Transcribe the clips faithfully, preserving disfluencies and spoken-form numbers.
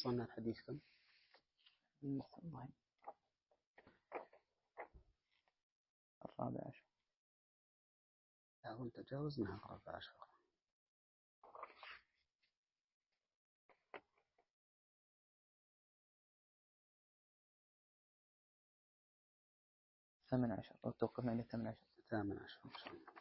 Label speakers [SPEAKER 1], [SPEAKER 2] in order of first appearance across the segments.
[SPEAKER 1] وصلنا الحديث كم؟
[SPEAKER 2] الرابع عشر.
[SPEAKER 1] لا كنت تجاوزنا الرابع عشر.
[SPEAKER 2] ثامن عشر أو توقفنا عند الثامن عشر.
[SPEAKER 1] ثامن عشر إن شاء الله.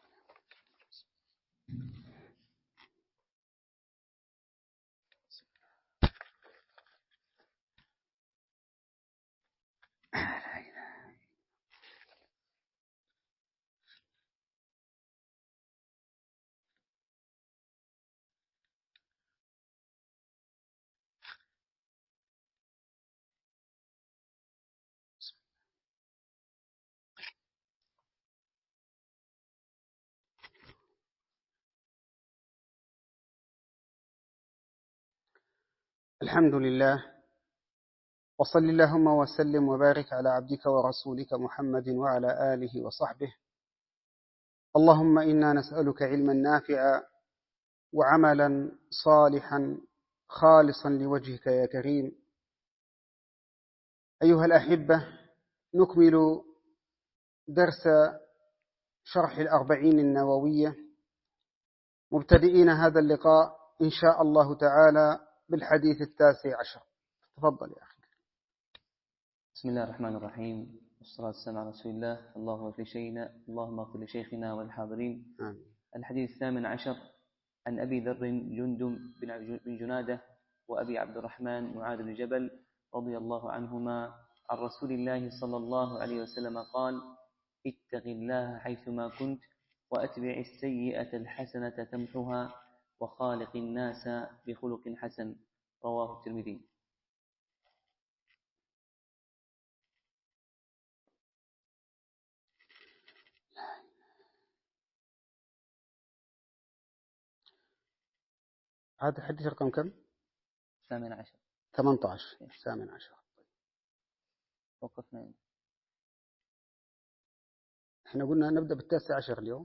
[SPEAKER 1] الحمد لله، وصل اللهم وسلم وبارك على عبدك ورسولك محمد وعلى آله وصحبه. اللهم إنا نسألك علما نافعا وعملا صالحا خالصا لوجهك يا كريم. أيها الأحبة، نكمل درس شرح الأربعين النووية، مبتدئين هذا اللقاء إن شاء الله تعالى بالحديث التاسع عشر. تفضل يا أخي.
[SPEAKER 2] بسم الله الرحمن الرحيم، والصلاة والسلام على رسول الله. اللهم اغفر لشيخنا اللهم اغفر لشيخنا والحاضرين.
[SPEAKER 1] آمين.
[SPEAKER 2] الحديث الثامن عشر عن أبي ذر جندب بن جنادة وأبي عبد الرحمن معاذ بن جبل رضي الله عنهما عن رسول الله صلى الله عليه وسلم قال: اتق الله حيثما كنت وأتبع السيئة الحسنة تمحها وخالق الناس بخلق حسن. رواه الترمذي.
[SPEAKER 1] هذا الحديث رقم كم؟
[SPEAKER 2] ثامن عشر.
[SPEAKER 1] ثمانية عشر. ثامن عشر.
[SPEAKER 2] وقفنا.
[SPEAKER 1] احنا قلنا نبدأ بالتاسع عشر اليوم.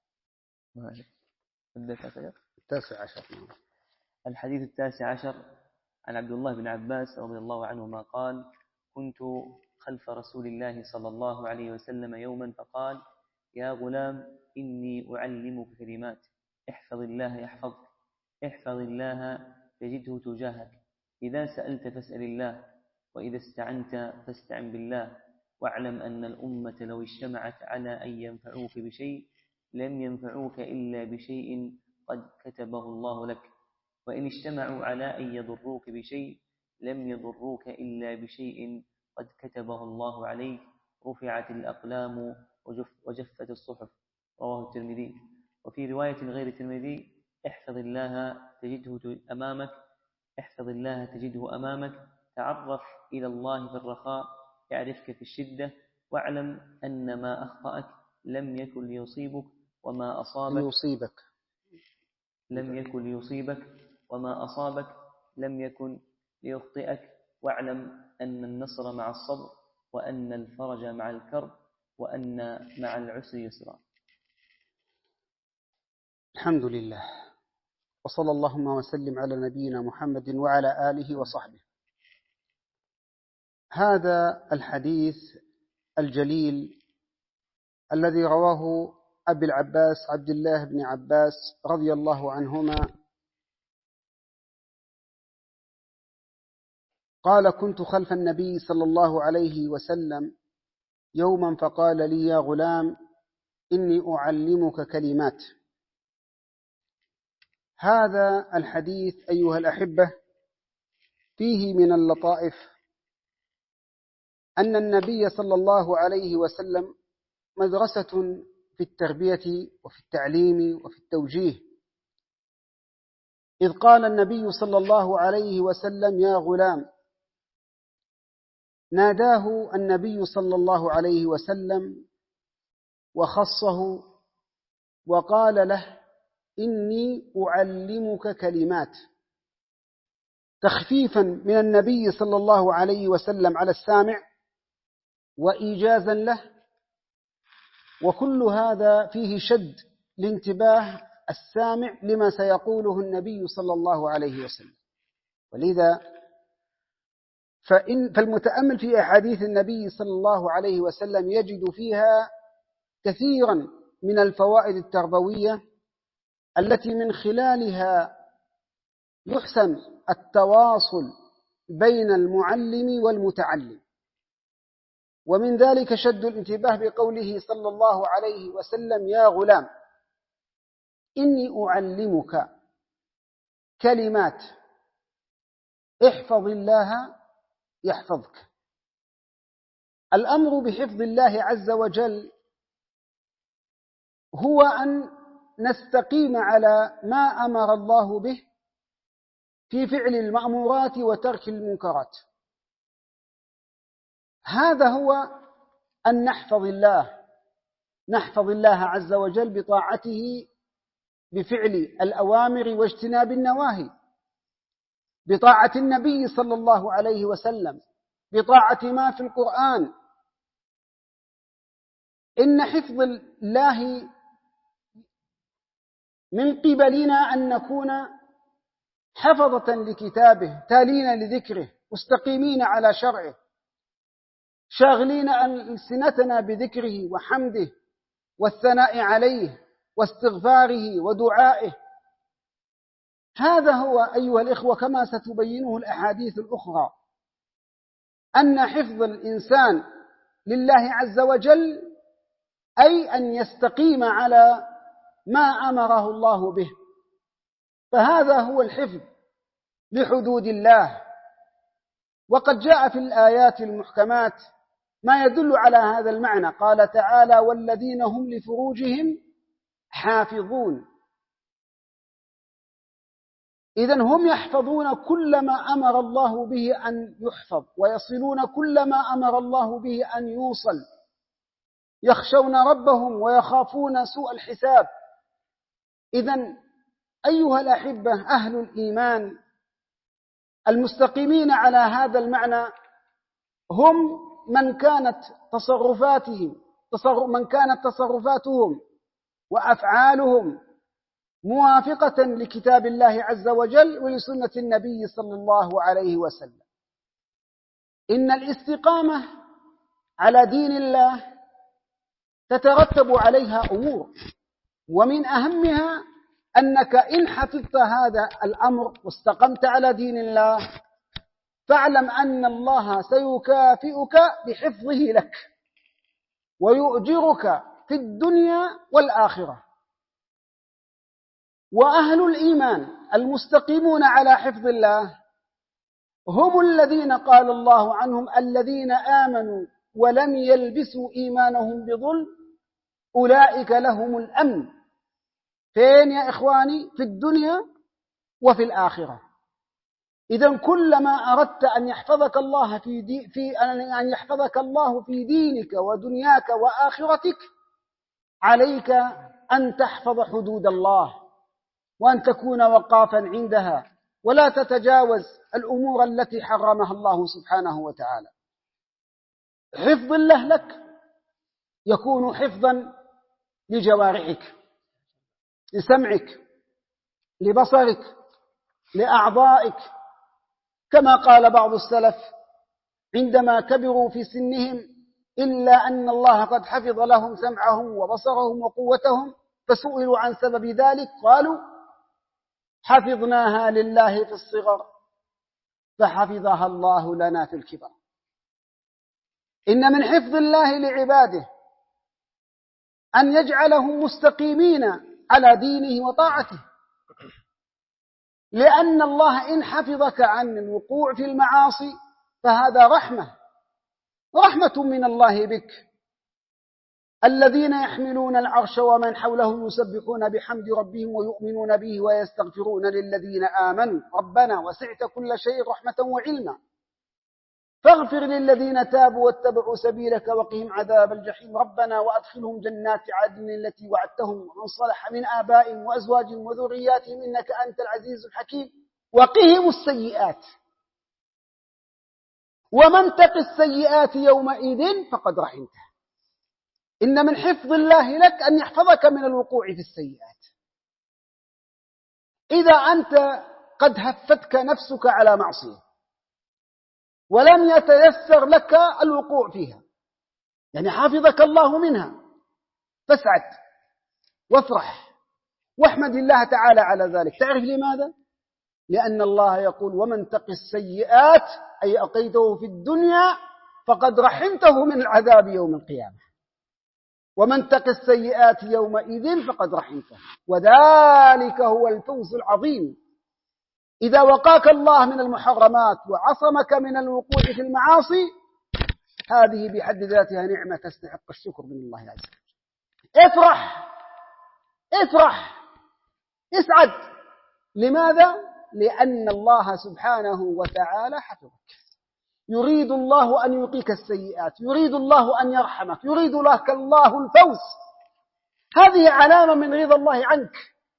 [SPEAKER 2] نبدأ
[SPEAKER 1] التاسع عشر.
[SPEAKER 2] الحديث التاسع عشر عن عبد الله بن عباس رضي الله عنهما قال: كنت خلف رسول الله صلى الله عليه وسلم يوما فقال: يا غلام إني أعلمك كلمات، احفظ الله يحفظك، احفظ الله تجده تجاهك، إذا سألت فاسأل الله، وإذا استعنت فاستعن بالله، واعلم أن الأمة لو اجتمعت على أن ينفعوك بشيء لم ينفعوك إلا بشيء قد كتبه الله لك، وإن اجتمعوا على أن يضروك بشيء لم يضروك إلا بشيء قد كتبه الله عليك، رفعت الأقلام وجفت الصحف. رواه الترمذي. وفي رواية غير الترمذي: احفظ الله تجده أمامك، احفظ الله تجده أمامك، تعرف إلى الله في الرخاء يعرفك في الشدة، واعلم أن ما أخطأك لم يكن ليصيبك وما أصابك
[SPEAKER 1] ليصيبك
[SPEAKER 2] لم يكن ليصيبك وما أصابك لم يكن ليخطئك، واعلم أن النصر مع الصبر، وأن الفرج مع الكرب، وأن مع العسر يسرا.
[SPEAKER 1] الحمد لله، وصلى اللهم وسلم على نبينا محمد وعلى آله وصحبه. هذا الحديث الجليل الذي رواه أبي العباس عبد الله بن عباس رضي الله عنهما قال: كنت خلف النبي صلى الله عليه وسلم يوما فقال لي: يا غلام إني أعلمك كلمات. هذا الحديث أيها الأحبة فيه من اللطائف أن النبي صلى الله عليه وسلم مدرسة في التربية وفي التعليم وفي التوجيه، إذ قال النبي صلى الله عليه وسلم: يا غلام. ناداه النبي صلى الله عليه وسلم وخصه وقال له: إني أعلمك كلمات، تخفيفا من النبي صلى الله عليه وسلم على السامع وإيجازا له، وكل هذا فيه شد لانتباه السامع لما سيقوله النبي صلى الله عليه وسلم. ولذا فإن فالمتأمل في أحاديث النبي صلى الله عليه وسلم يجد فيها كثيرا من الفوائد التربوية التي من خلالها يحسن التواصل بين المعلم والمتعلم. ومن ذلك شد الانتباه بقوله صلى الله عليه وسلم: يا غلام إني أعلمك كلمات احفظ الله يحفظك. الأمر بحفظ الله عز وجل هو أن نستقيم على ما أمر الله به في فعل المأمورات وترك المنكرات. هذا هو أن نحفظ الله نحفظ الله عز وجل بطاعته بفعل الأوامر واجتناب النواهي، بطاعة النبي صلى الله عليه وسلم، بطاعة ما في القرآن. إن حفظ الله من قبلنا أن نكون حفظة لكتابه، تالين لذكره، مستقيمين على شرعه، شاغلين ألسنتنا بذكره وحمده والثناء عليه واستغفاره ودعائه. هذا هو أيها الإخوة كما ستبينه الأحاديث الأخرى، أن حفظ الإنسان لله عز وجل أي أن يستقيم على ما أمره الله به، فهذا هو الحفظ لحدود الله. وقد جاء في الآيات المحكمات ما يدل على هذا المعنى. قال تعالى: والذين هم لفروجهم حافظون. إذن هم يحفظون كل ما أمر الله به أن يحفظ، ويصلون كل ما أمر الله به أن يوصل، يخشون ربهم ويخافون سوء الحساب. إذن أيها الأحبة أهل الإيمان المستقيمين على هذا المعنى هم من كانت تصرفاتهم من كانت تصرفاتهم وأفعالهم موافقة لكتاب الله عز وجل ولسنة النبي صلى الله عليه وسلم. إن الاستقامة على دين الله تترتب عليها أمور، ومن أهمها أنك إن حفظت هذا الأمر واستقمت على دين الله فاعلم أن الله سيكافئك بحفظه لك ويؤجرك في الدنيا والآخرة. وأهل الإيمان المستقيمون على حفظ الله هم الذين قال الله عنهم: الذين آمنوا ولم يلبسوا إيمانهم بظلم أولئك لهم الأمن. فين يا إخواني؟ في الدنيا وفي الآخرة. إذن كلما أردت أن يحفظك الله في, دي في أن يحفظك الله في دينك ودنياك وآخرتك عليك أن تحفظ حدود الله وأن تكون وقافا عندها ولا تتجاوز الأمور التي حرمها الله سبحانه وتعالى. حفظ الله لك يكون حفظا لجوارحك، لسمعك، لبصرك، لأعضائك، كما قال بعض السلف عندما كبروا في سنهم: إلا أن الله قد حفظ لهم سمعهم وبصرهم وقوتهم، فسئلوا عن سبب ذلك قالوا: حفظناها لله في الصغر فحفظها الله لنا في الكبر. إن من حفظ الله لعباده أن يجعلهم مستقيمين على دينه وطاعته، لأن الله إن حفظك عن الوقوع في المعاصي فهذا رحمة رحمة من الله بك. الذين يحملون العرش ومن حوله يسبحون بحمد ربهم ويؤمنون به ويستغفرون للذين آمنوا ربنا وسعت كل شيء رحمة وعلما فاغفر للذين تابوا واتبعوا سبيلك وقهم عذاب الجحيم ربنا وأدخلهم جنات عدن التي وعدتهم ومن صلح من آبائهم وأزواجهم وذرياتهم إنك أنت العزيز الحكيم وقهم السيئات ومن تق السيئات يومئذ فقد رحمته. إن من حفظ الله لك أن يحفظك من الوقوع في السيئات. إذا أنت قد هفتك نفسك على معصية ولم يتيسر لك الوقوع فيها، يعني حفظك الله منها، فاسعد وافرح واحمد الله تعالى على ذلك. تعرف لماذا؟ لأن الله يقول ومن تق السيئات أي أقيته في الدنيا فقد رحمته من العذاب يوم القيامة، ومن تق السيئات يومئذ فقد رحمته، وذلك هو الفوز العظيم. إذا وقاك الله من المحرمات وعصمك من الوقوع في المعاصي، هذه بحد ذاتها نعمة تستحق الشكر من الله عز وجل. افرح افرح اسعد. لماذا؟ لأن الله سبحانه وتعالى حفظك. يريد الله أن يقيك السيئات، يريد الله أن يرحمك، يريد لك الله الفوز. هذه علامة من رضا الله عنك،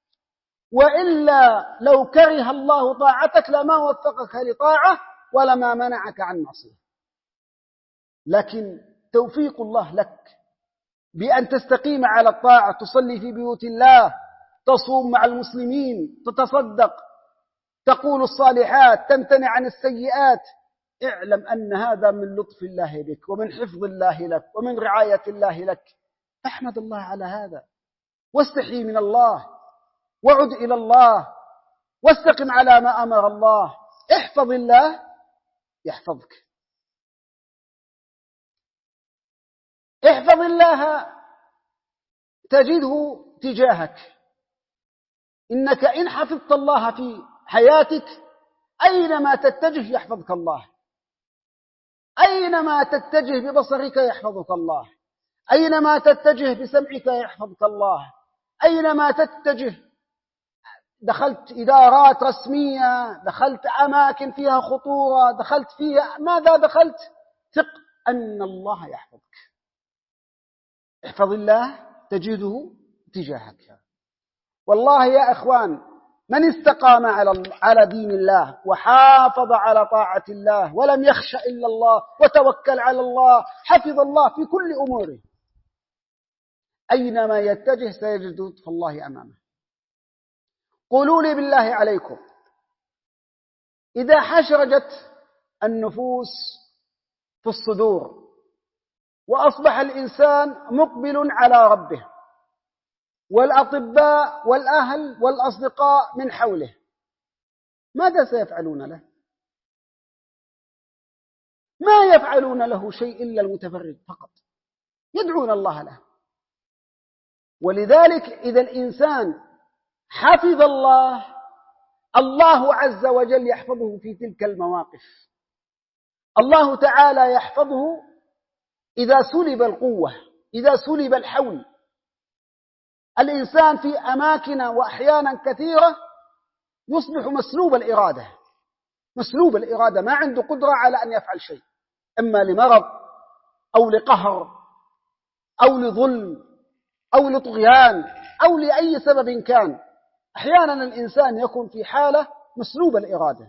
[SPEAKER 1] وإلا لو كره الله طاعتك لما وفقك لطاعة ولما منعك عن معصية. لكن توفيق الله لك بأن تستقيم على الطاعة، تصلي في بيوت الله، تصوم مع المسلمين، تتصدق، تقول الصالحات، تمتنع عن السيئات. اعلم أن هذا من لطف الله بك ومن حفظ الله لك ومن رعاية الله لك. احمد الله على هذا، واستحي من الله، وعد إلى الله، واستقم على ما أمر الله. احفظ الله يحفظك. احفظ الله تجده تجاهك. إنك إن حفظت الله في حياتك أينما تتجه يحفظك الله، أينما تتجه ببصرك يحفظك الله، أينما تتجه بسمعك يحفظك الله، أينما تتجه، دخلت إدارات رسمية، دخلت أماكن فيها خطورة، دخلت فيها ماذا دخلت، ثق أن الله يحفظك. احفظ الله تجده تجاهك. والله يا إخوان، من استقام على دين الله وحافظ على طاعة الله ولم يخش إلا الله وتوكل على الله، حفظ الله في كل أموره. أينما يتجه سيجد لطف الله أمامه. قولوا لي بالله عليكم، إذا حشرجت النفوس في الصدور وأصبح الإنسان مقبل على ربه، والأطباء والأهل والأصدقاء من حوله، ماذا سيفعلون له؟ ما يفعلون له شيء إلا المتفرج فقط، يدعون الله له. ولذلك إذا الإنسان حفظ الله، الله عز وجل يحفظه في تلك المواقف. الله تعالى يحفظه إذا سلب القوة، إذا سلب الحول. الإنسان في أماكن وأحيانا كثيرة يصبح مسلوب الإرادة، مسلوب الإرادة، ما عنده قدرة على أن يفعل شيء، إما لمرض أو لقهر أو لظلم أو لطغيان أو لأي سبب كان. أحيانا الإنسان يكون في حالة مسلوب الإرادة.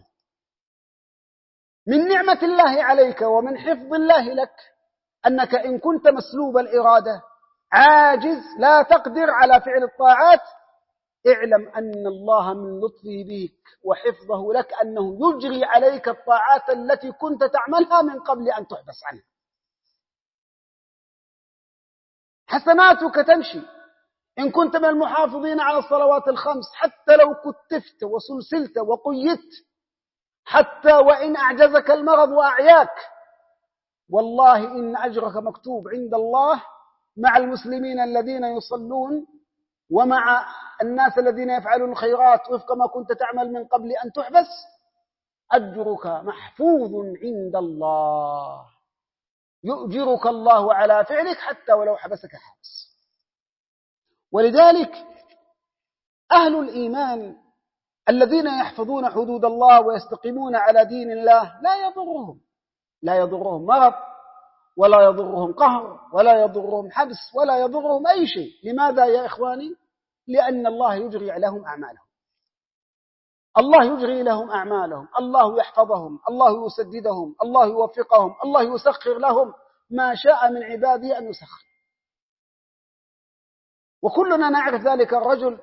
[SPEAKER 1] من نعمة الله عليك ومن حفظ الله لك أنك إن كنت مسلوب الإرادة عاجز لا تقدر على فعل الطاعات، اعلم أن الله من لطفه بك وحفظه لك أنه يجري عليك الطاعات التي كنت تعملها من قبل أن تحبس عنها. حسناتك تمشي إن كنت من المحافظين على الصلوات الخمس، حتى لو كتفت وسلسلت وقيدت، حتى وإن أعجزك المرض وأعياك، والله إن أجرك مكتوب عند الله مع المسلمين الذين يصلون ومع الناس الذين يفعلون الخيرات وفق ما كنت تعمل من قبل أن تحبس. أجرك محفوظ عند الله، يؤجرك الله على فعلك حتى ولو حبسك حبس. ولذلك أهل الإيمان الذين يحفظون حدود الله ويستقيمون على دين الله لا يضرهم لا يضرهم مرض، ولا يضرهم قهر، ولا يضرهم حبس، ولا يضرهم أي شيء. لماذا يا إخواني؟ لأن الله يجري لهم أعمالهم، الله يجري لهم أعمالهم، الله يحفظهم، الله يسددهم، الله يوفقهم، الله يسخر لهم ما شاء من عباده أن يسخر. وكلنا نعرف ذلك الرجل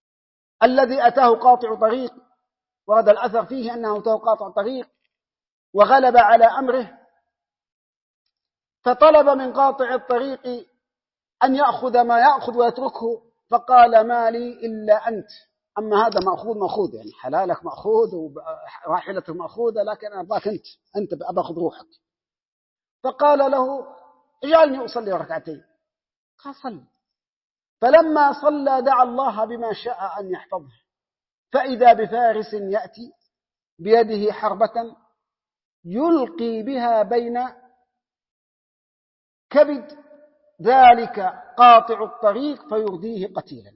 [SPEAKER 1] الذي أتاه قاطع طريق، ورد الأثر فيه أنه أتاه قاطع طريق وغلب على أمره، فطلب من قاطع الطريق أن يأخذ ما يأخذ ويتركه، فقال ما لي إلا أنت، أما هذا مأخوذ مأخوذ يعني حلالك مأخوذ وراحلتك مأخوذة، لكن أنا أباك أنت أنت أباخذ روحك. فقال له اجعلني أصلي ركعتين. قال صلي. فلما صلى دعا الله بما شاء أن يحفظه، فإذا بفارس يأتي بيده حربة يلقي بها بين كبد ذلك قاطع الطريق فيرديه قتيلا.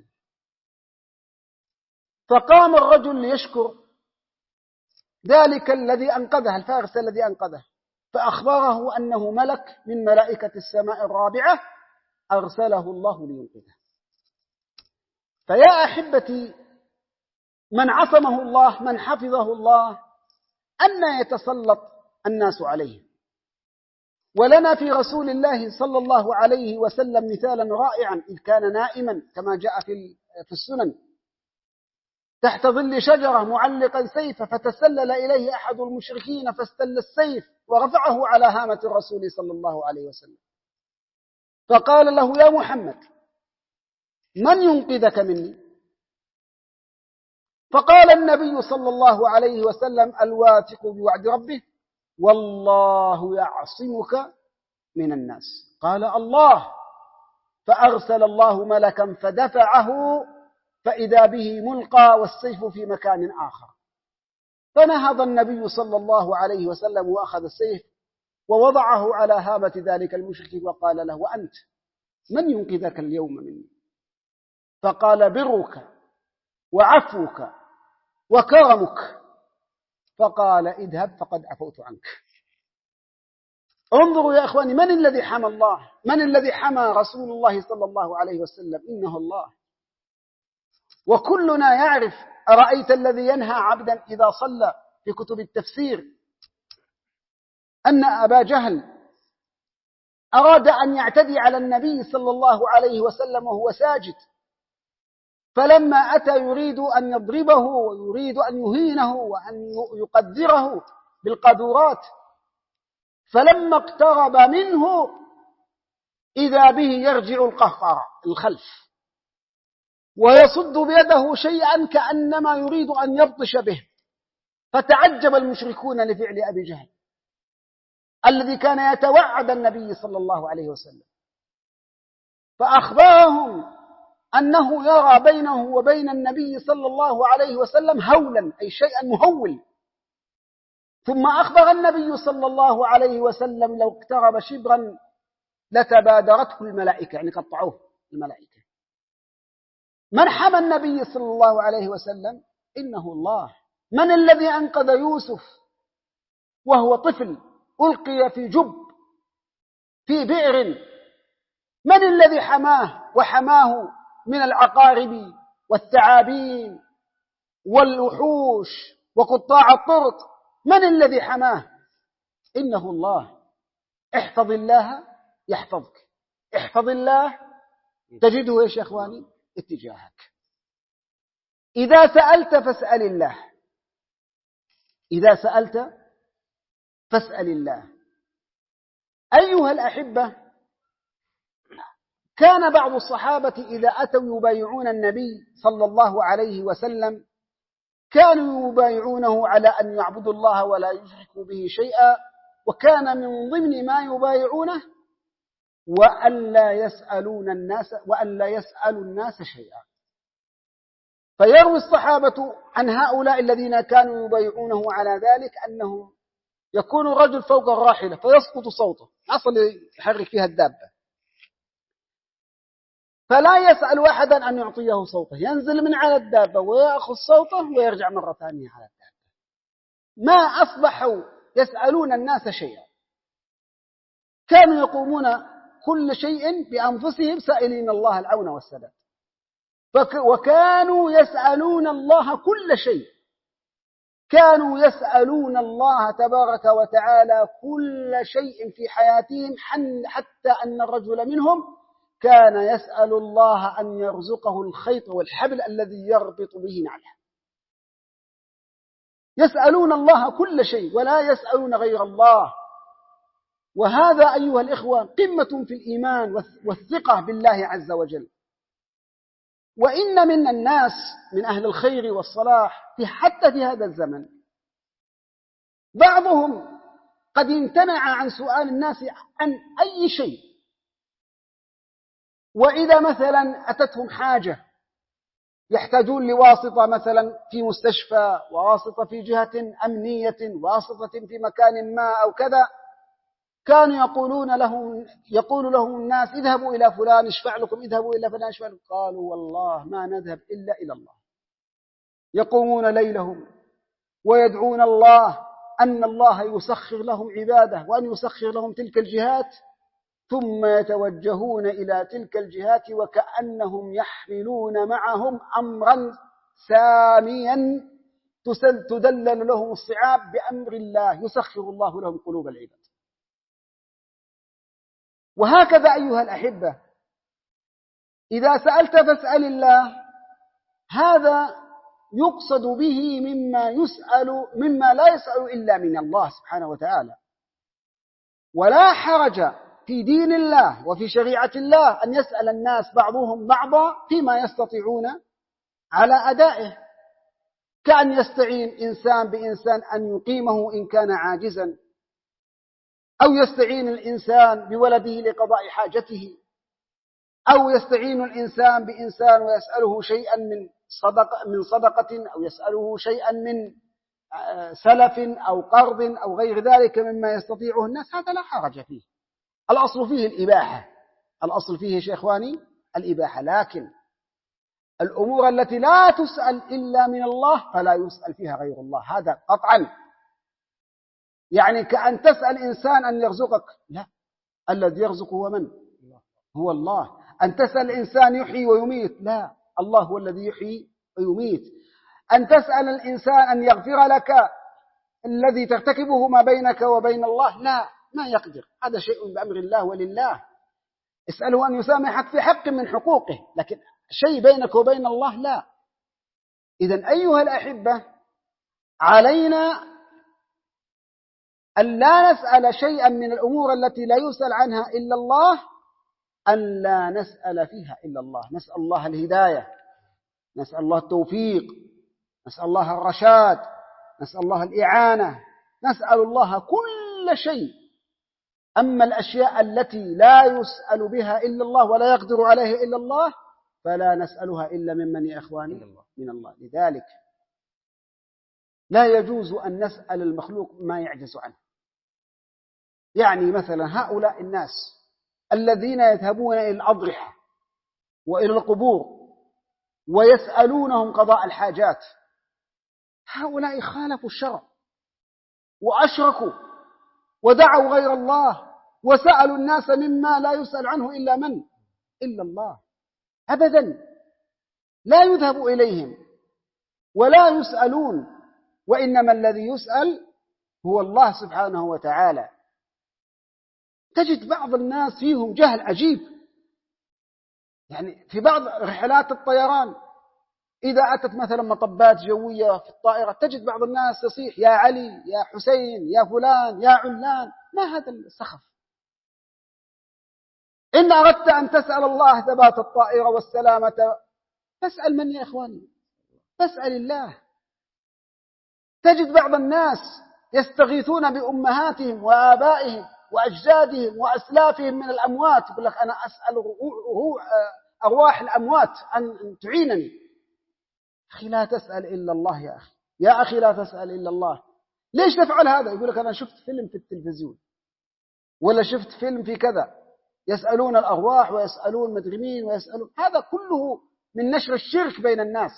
[SPEAKER 1] فقام الرجل ليشكر ذلك الذي أنقذه، الفارس الذي أنقذه، فأخبره أنه ملك من ملائكة السماء الرابعة أرسله الله لينقذه. فيا أحبتي، من عصمه الله، من حفظه الله، أن يتسلط الناس عليه. ولنا في رسول الله صلى الله عليه وسلم مثالا رائعا، إذ كان نائما كما جاء في السنن تحت ظل شجرة معلقا سيفا، فتسلل إليه أحد المشركين فاستل السيف ورفعه على هامة الرسول صلى الله عليه وسلم، فقال له يا محمد من ينقذك مني؟ فقال النبي صلى الله عليه وسلم الواثق بوعد ربه والله يعصمك من الناس. قال الله، فأرسل الله ملكا فدفعه فإذا به ملقى والسيف في مكان آخر. فنهض النبي صلى الله عليه وسلم وأخذ السيف ووضعه على هامة ذلك المشرك وقال له وأنت من ينقذك اليوم مني؟ فقال برك وعفوك وكرمك. فقال اذهب فقد عفوت عنك. انظروا يا أخواني، من الذي حمى الله؟ من الذي حمى رسول الله صلى الله عليه وسلم؟ إنه الله. وكلنا يعرف، أرأيت الذي ينهى عبدا إذا صلى في كتب التفسير أن أبا جهل أراد أن يعتدي على النبي صلى الله عليه وسلم وهو ساجد، فلما أتى يريد أن يضربه ويريد أن يهينه وأن يقدره بالقدورات، فلما اقترب منه إذا به يرجع القهقرة الخلف ويصد بيده شيئا كأنما يريد أن يبطش به. فتعجب المشركون لفعل أبي جهل الذي كان يتوعد النبي صلى الله عليه وسلم، فأخبرهم أنه يرى بينه وبين النبي صلى الله عليه وسلم هولا، أي شيئا مهول. ثم أخبر النبي صلى الله عليه وسلم لو اقترب شبرا لتبادرته الملائكة، يعني قطعوه الملائكة. من حمى النبي صلى الله عليه وسلم؟ إنه الله. من الذي أنقذ يوسف وهو طفل ألقي في جب في بئر؟ من الذي حماه وحماه من العقارب والثعابين والوحوش وقطاع الطرق؟ من الذي حماه؟ إنه الله. احفظ الله يحفظك، احفظ الله تجده يا إخواني اتجاهك. إذا سألت فاسأل الله، إذا سألت فاسأل الله. أيها الأحبة، كان بعض الصحابة إذا أتوا يبايعون النبي صلى الله عليه وسلم كانوا يبايعونه على أن يعبدوا الله ولا يشركوا به شيئا، وكان من ضمن ما يبايعونه وأن لا يسألون الناس وأن لا يسألوا الناس شيئا. فيروي الصحابة عن هؤلاء الذين كانوا يبايعونه على ذلك أنه يكون الرجل فوق الراحلة فيسقط صوته، أصل يحرك فيها الدابة، فلا يسأل أحدا أن يعطيه صوته، ينزل من على الدابة ويأخذ صوته ويرجع مرة ثانية على الدابة. ما أصبحوا يسألون الناس شيئا، كانوا يقومون كل شيء بأنفسهم سائلين الله العون والسداد، وكانوا يسألون الله كل شيء، كانوا يسألون الله تبارك وتعالى كل شيء في حياتهم، حتى أن الرجل منهم كان يسأل الله أن يرزقه الخيط والحبل الذي يربط به نعله. يسألون الله كل شيء ولا يسألون غير الله. وهذا أيها الإخوة قمة في الإيمان والثقة بالله عز وجل. وإن من الناس من أهل الخير والصلاح في حتى في هذا الزمن بعضهم قد يمتنع عن سؤال الناس عن أي شيء، وإذا مثلا أتتهم حاجة يحتاجون لواسطة مثلا في مستشفى، واسطة في جهة أمنية، واسطة في مكان ما أو كذا، كانوا يقولون لهم يقول لهم الناس اذهبوا إلى فلان اشفع لكم، اذهبوا إلى فلان اشفع لكم. قالوا والله ما نذهب إلا إلى الله. يقومون ليلهم ويدعون الله أن الله يسخر لهم عباده وأن يسخر لهم تلك الجهات، ثم يتوجهون إلى تلك الجهات وكأنهم يحملون معهم أمرا ساميا تدلل لهم الصعاب بأمر الله، يسخر الله لهم قلوب العباد. وهكذا أيها الأحبة إذا سألت فاسأل الله، هذا يقصد به مما يسأل مما لا يسأل إلا من الله سبحانه وتعالى. ولا حرج في دين الله وفي شريعة الله أن يسأل الناس بعضهم بعضا فيما يستطيعون على أدائه، كأن يستعين إنسان بإنسان أن يقيمه إن كان عاجزا، أو يستعين الإنسان بولده لقضاء حاجته، أو يستعين الإنسان بإنسان ويسأله شيئا من صدقة من صدقة أو يسأله شيئا من سلف أو قرض أو غير ذلك مما يستطيعه الناس، هذا لا حرج فيه. الأصل فيه الإباحة، الأصل فيه يا إخواني الإباحة. لكن الأمور التي لا تسأل إلا من الله فلا يسأل فيها غير الله، هذا قطعا. يعني كأن تسأل إنسان أن يرزقك، لا، الذي يرزق هو من؟ هو الله. أن تسأل إنسان يحيي ويميت، لا، الله هو الذي يحيي ويميت. أن تسأل الإنسان أن يغفر لك الذي ترتكبه ما بينك وبين الله، لا، ما يقدر، هذا شيء بأمر الله ولله. اسأله أن يسامحك في حق من حقوقه، لكن شيء بينك وبين الله لا. إذن أيها الأحبة علينا أن لا نسأل شيئا من الأمور التي لا يسأل عنها إلا الله، أن لا نسأل فيها إلا الله. نسأل الله الهداية، نسأل الله التوفيق، نسأل الله الرشاد، نسأل الله الإعانة، نسأل الله كل شيء. أما الأشياء التي لا يسأل بها إلا الله ولا يقدر عليها إلا الله فلا نسألها إلا ممن يا إخواني؟ من الله. لذلك لا يجوز أن نسأل المخلوق ما يعجز عنه. يعني مثلا هؤلاء الناس الذين يذهبون إلى الأضرحة وإلى القبور ويسألونهم قضاء الحاجات، هؤلاء خالفوا الشرع وأشركوا ودعوا غير الله وسألوا الناس مما لا يسأل عنه إلا من؟ إلا الله. أبدا لا يذهب إليهم ولا يسألون، وإنما الذي يسأل هو الله سبحانه وتعالى. تجد بعض الناس فيهم جهل عجيب. يعني في بعض رحلات الطيران إذا أتت مثلا مطبات جوية في الطائرة تجد بعض الناس يصيح يا علي يا حسين يا فلان يا علان. ما هذا السخف؟ إن أردت أن تسأل الله ثبات الطائرة والسلامة فاسأل من يا إخواني؟ فاسأل الله. تجد بعض الناس يستغيثون بأمهاتهم وآبائهم وأجدادهم وأسلافهم من الأموات، يقول لك أنا أسأل روح أرواح الأموات أن تعينني. أخي لا تسأل إلا الله يا أخي، يا أخي لا تسأل إلا الله. ليش تفعل هذا؟ يقول لك أنا شفت فيلم في التلفزيون ولا شفت فيلم في كذا، يسألون الأرواح ويسألون مدري مين ويسألون. هذا كله من نشر الشرك بين الناس.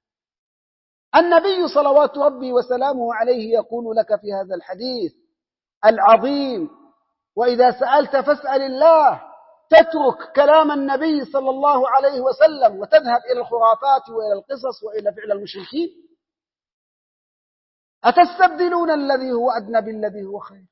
[SPEAKER 1] النبي صلوات ربي وسلامه عليه يقول لك في هذا الحديث العظيم: وإذا سألت فاسأل الله. تترك كلام النبي صلى الله عليه وسلم وتذهب إلى الخرافات وإلى القصص وإلى فعل المشركين. أتستبدلون الذي هو أدنى بالذي هو خير؟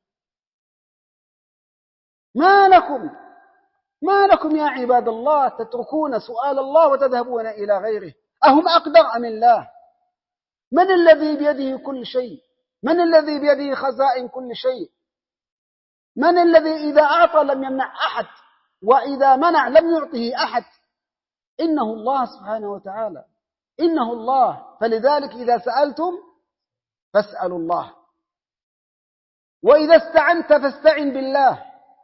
[SPEAKER 1] ما لكم ما لكم يا عباد الله تتركون سؤال الله وتذهبون إلى غيره؟ أهم أقدر أم الله؟ من الذي بيده كل شيء؟ من الذي بيده خزائن كل شيء؟ من الذي إذا أعطى لم يمنع أحد، وإذا منع لم يعطه أحد؟ إنه الله سبحانه وتعالى، إنه الله. فلذلك إذا سألتم فاسألوا الله، وإذا استعنت فاستعن بالله.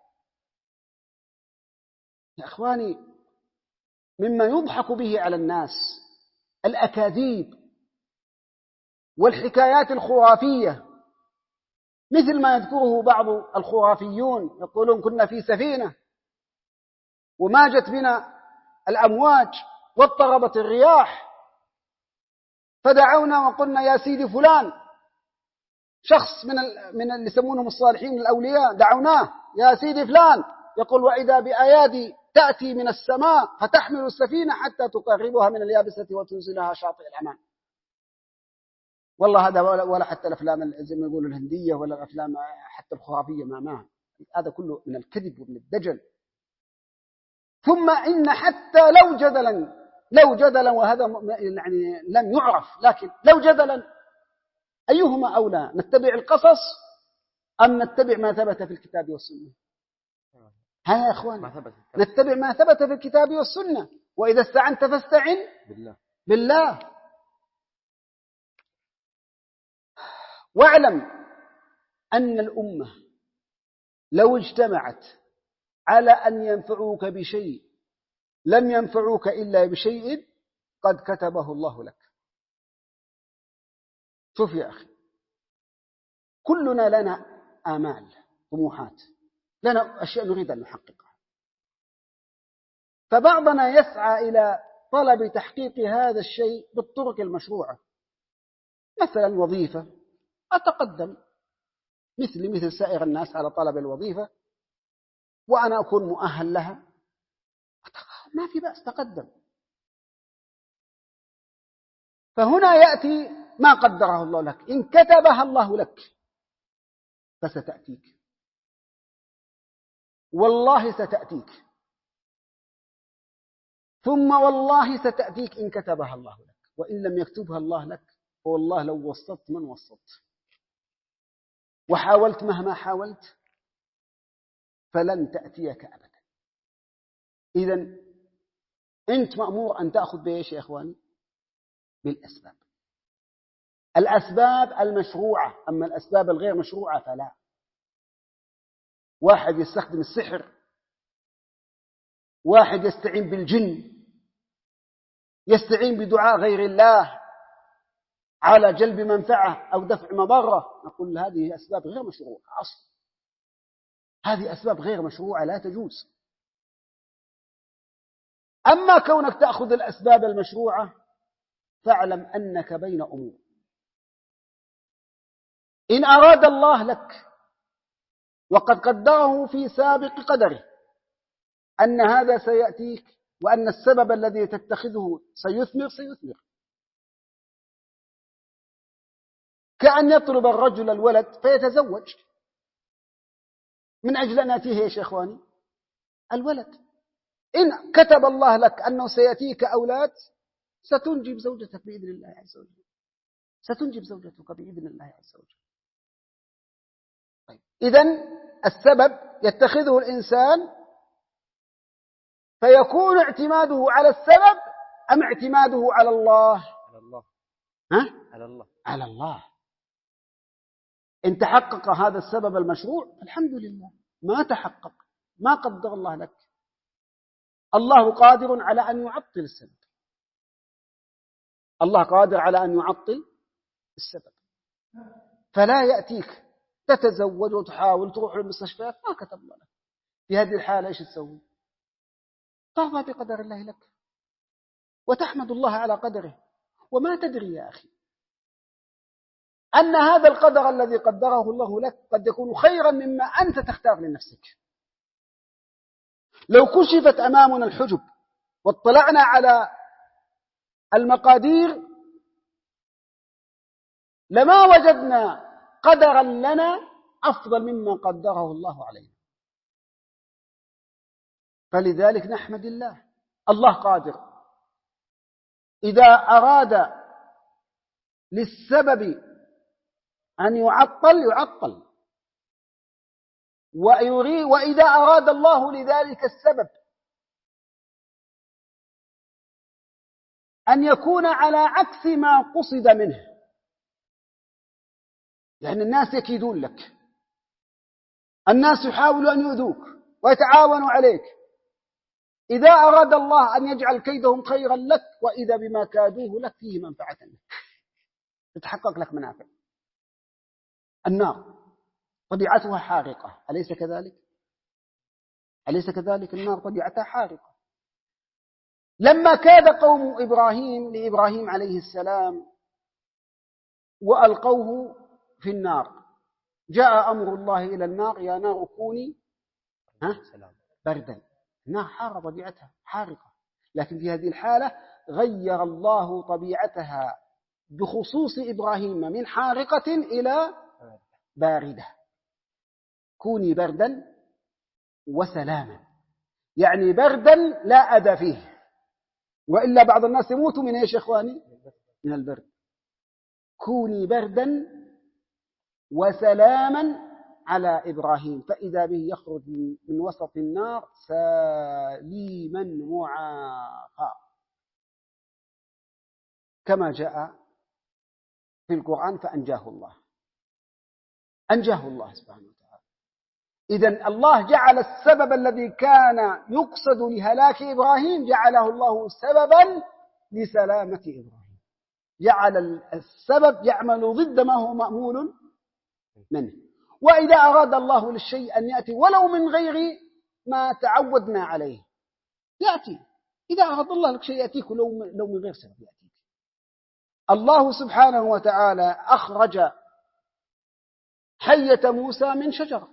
[SPEAKER 1] يا أخواني، مما يضحك به على الناس الأكاذيب والحكايات الخرافية، مثل ما يذكره بعض الخرافيون، يقولون كنا في سفينة وماجت بنا الأمواج واضطربت الرياح، فدعونا وقلنا يا سيدي فلان، شخص من من اللي يسمونهم الصالحين الأولياء، دعوناه يا سيدي فلان، يقول وإذا بأيادي تأتي من السماء فتحمل السفينة حتى تقربها من اليابسة وتنزلها شاطئ الأمان. والله هذا ولا حتى الأفلام زي ما يقولوا الهندية ولا الأفلام حتى الخرافية، ما ما هذا كله من الكذب ومن الدجل. ثم إن حتى لو جدلا لو جدلا وهذا يعني لم يعرف، لكن لو جدلا أيهما أولى، نتبع القصص أم نتبع ما ثبت في الكتاب والسنة؟ ها يا أخوان، نتبع ما ثبت في الكتاب والسنة. وإذا استعنت فاستعن بالله, بالله. واعلم أن الأمة لو اجتمعت على أن ينفعوك بشيء لم ينفعوك إلا بشيء قد كتبه الله لك. شوف يا أخي، كلنا لنا آمال طموحات، لنا أشياء نريد أن نحققها، فبعضنا يسعى إلى طلب تحقيق هذا الشيء بالطرق المشروعة. مثلا وظيفة، أتقدم مثل مثل سائر الناس على طلب الوظيفة وأنا أكون مؤهل لها، ما في بأس، تقدم. فهنا يأتي ما قدره الله لك، إن كتبها الله لك فستأتيك، والله ستأتيك، ثم والله ستأتيك إن كتبها الله لك. وإن لم يكتبها الله لك فوالله لو وسطت من وسطت وحاولت مهما حاولت فلن تأتيك أبدا. إذن أنت مأمور أن تأخذ بإيش يا إخواني؟ بالأسباب، الأسباب المشروعة. أما الأسباب الغير مشروعة فلا. واحد يستخدم السحر، واحد يستعين بالجن، يستعين بدعاء غير الله على جلب منفعة أو دفع مضرة، نقول هذه أسباب غير مشروعة أصلا، هذه أسباب غير مشروعة لا تجوز. أما كونك تأخذ الأسباب المشروعة فاعلم أنك بين أمور. إن أراد الله لك وقد قدره في سابق قدره أن هذا سيأتيك وأن السبب الذي تتخذه سيثمر سيثمر. كأن يطلب الرجل الولد فيتزوج من أجل أن يأتيه يا إخواني الولد. إن كتب الله لك أنه سيأتيك أولاد ستنجب زوجتك بإذن الله عز وجل، ستنجب زوجتك بإذن الله عز وجل. طيب. إذن السبب يتخذه الإنسان فيكون اعتماده على السبب أم اعتماده على الله؟
[SPEAKER 2] على الله.
[SPEAKER 1] ها؟
[SPEAKER 2] على الله.
[SPEAKER 1] على الله. إن تحقق هذا السبب المشروع الحمد لله، ما تحقق ما قدر الله لك، الله قادر على أن يعطل السبب، الله قادر على أن يعطل السبب. فلا يأتيك تتزوج وتحاول تروح للمستشفيات ما كتب الله لك، في هذه الحالة إيش تسوي؟ ترضى بقدر الله لك وتحمد الله على قدره. وما تدري يا أخي أن هذا القدر الذي قدره الله لك قد يكون خيرا مما أنت تختار لنفسك. لو كشفت أمامنا الحجب واطلعنا على المقادير لما وجدنا قدرا لنا أفضل مما قدره الله علينا. فلذلك نحمد الله، الله قادر. إذا أراد للسبب أن يعطل يعطل، وإذا أراد الله لذلك السبب أن يكون على عكس ما قصد منه، يعني الناس يكيدون لك، الناس يحاولوا أن يؤذوك ويتعاونوا عليك، إذا أراد الله أن يجعل كيدهم خيرا لك وإذا بما كادوه لك فيه منفعة لك، تتحقق لك منافع. النار طبيعتها حارقة، أليس كذلك؟ أليس كذلك؟ النار طبيعتها حارقة. لما كاد قوم إبراهيم لإبراهيم عليه السلام وألقوه في النار، جاء أمر الله إلى النار: يا نار كوني بردا. النار حارة طبيعتها حارقة، لكن في هذه الحالة غير الله طبيعتها بخصوص إبراهيم من حارقة إلى باردة. كوني بردا وسلاما، يعني بردا لا أذى فيه، وإلا بعض الناس يموتوا من إيش يا إخواني؟ من البرد. كوني بردا وسلاما على إبراهيم، فإذا به يخرج من وسط النار سليما معافى، كما جاء في القرآن: فأنجاه الله، أنجاه الله سبحانه وتعالى. إذن الله جعل السبب الذي كان يقصد لهلاك إبراهيم جعله الله سببا لسلامة إبراهيم، جعل السبب يعمل ضد ما هو مأمول منه. وإذا أراد الله للشيء أن يأتي ولو من غير ما تعودنا عليه يأتي، إذا أراد الله لك شيء يأتيك لو من غير سبب يأتيك. الله سبحانه وتعالى أخرج حية موسى من شجرة،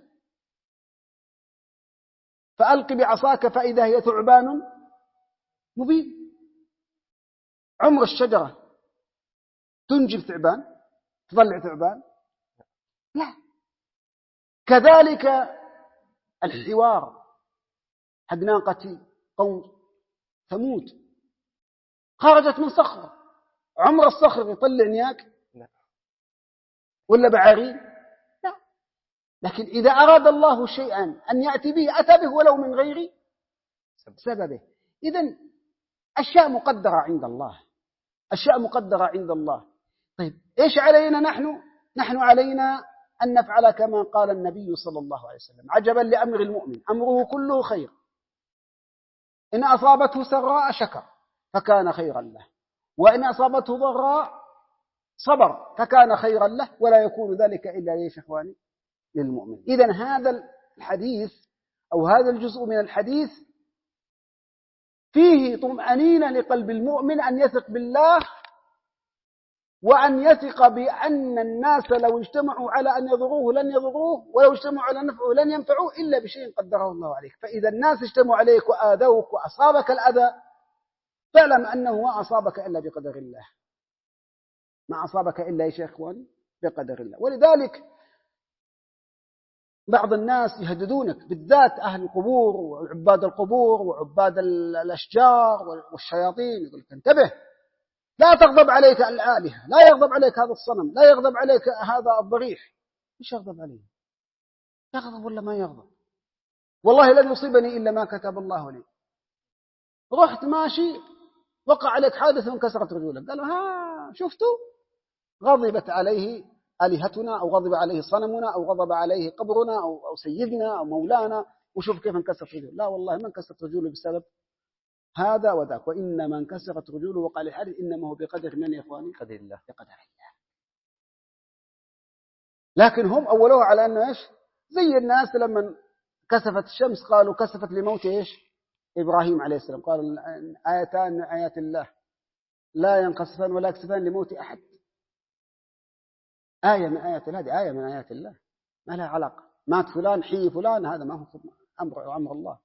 [SPEAKER 1] فألق بعصاك فإذا هي ثعبان مبين. عمر الشجرة تنجب ثعبان، تطلع ثعبان؟ لا. كذلك الحوار حق ناقة قوم ثمود، خرجت من صخرة، عمر الصخر يطلع نياك ولا بعارين؟ لا. لكن إذا أراد الله شيئا أن يأتي به أتى به ولو من غير سببه. إذن أشياء مقدرة عند الله، أشياء مقدرة عند الله. طيب إيش علينا نحن؟ نحن علينا أن نفعل كما قال النبي صلى الله عليه وسلم: عجبا لأمر المؤمن أمره كله خير، إن أصابته سراء شكر فكان خيرا له، وإن أصابته ضراء صبر فكان خيرا له، ولا يكون ذلك إلا ليش إخواني؟ للمؤمن. إذن هذا الحديث أو هذا الجزء من الحديث فيه طمأنينة لقلب المؤمن أن يثق بالله، وأن يثق بأن الناس لو اجتمعوا على أن يضروه لن يضروه، ولو اجتمعوا على نفعه لن ينفعوه إلا بشيء قدره الله عليك. فإذا الناس اجتمعوا عليك وآذوك وأصابك الأذى فاعلم أنه ما أصابك إلا بقدر الله، ما أصابك إلا يا شيخ إخواني بقدر الله. ولذلك بعض الناس يهددونك، بالذات أهل القبور وعباد القبور وعباد الأشجار والشياطين، يقول لك انتبه، لا تغضب عليك الآلهة، لا يغضب عليك هذا الصنم، لا يغضب عليك هذا الضريح. إيش يغضب عليه؟ يغضب ولا ما يغضب؟ والله لن يصيبني إلا ما كتب الله لي. رحت ماشي وقع عليك حادث وانكسرت رجولك، قالوا ها شفتوا؟ غضبت عليه آلهتنا أو غضب عليه صنمنا أو غضب عليه قبرنا أو, أو سيدنا أو مولانا، وشوف كيف انكسرت رجوله. لا والله ما انكسرت رجوله بسبب هذا وذاك، وإنما انكسرت رجوله وقال الحادث إنما هو بقدر من يا إخواني؟ بقدر الله، بقدر الله. لكن هم أولوها على أنه إيش؟ زي الناس لما كسفت الشمس قالوا كسفت لموت إيش؟ إبراهيم عليه السلام، قالوا آيتان من آيات الله لا ينقصفان ولا يكسفان لموت أحد. آية من آيات الله، هذه آية من آيات الله، ما لها علاقة. مات فلان حي فلان، هذا ما هو أمر أمر الله.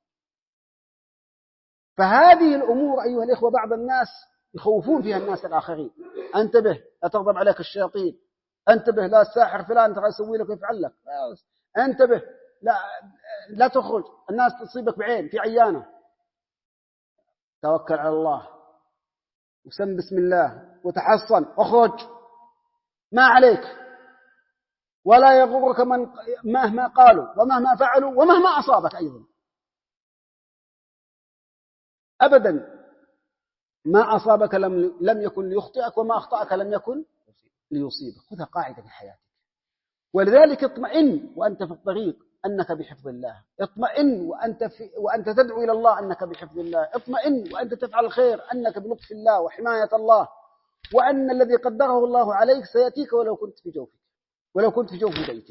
[SPEAKER 1] فهذه الأمور أيها الإخوة بعض الناس يخوفون فيها الناس الآخرين. انتبه لا تغضب عليك الشياطين، انتبه لا الساحر فلان ترى يسوي لك ويفعل لك، انتبه لا لا تخرج الناس تصيبك بعين في عيانة. توكل على الله وسم بسم الله وتحصن، اخرج ما عليك، ولا يغرك من مهما قالوا ومهما فعلوا ومهما أصابك أيضا أبدا. ما أصابك لم, لم يكن ليخطئك، وما أخطأك لم يكن ليصيبك. خذها قاعدة في حياتك. ولذلك اطمئن وأنت في الطريق أنك بحفظ الله، اطمئن وأنت, في وأنت تدعو إلى الله أنك بحفظ الله، اطمئن وأنت تفعل الخير أنك بلطف الله وحماية الله، وأن الذي قدره الله عليك سيأتيك ولو كنت في جوفك، ولو كنت في جوف بيتك.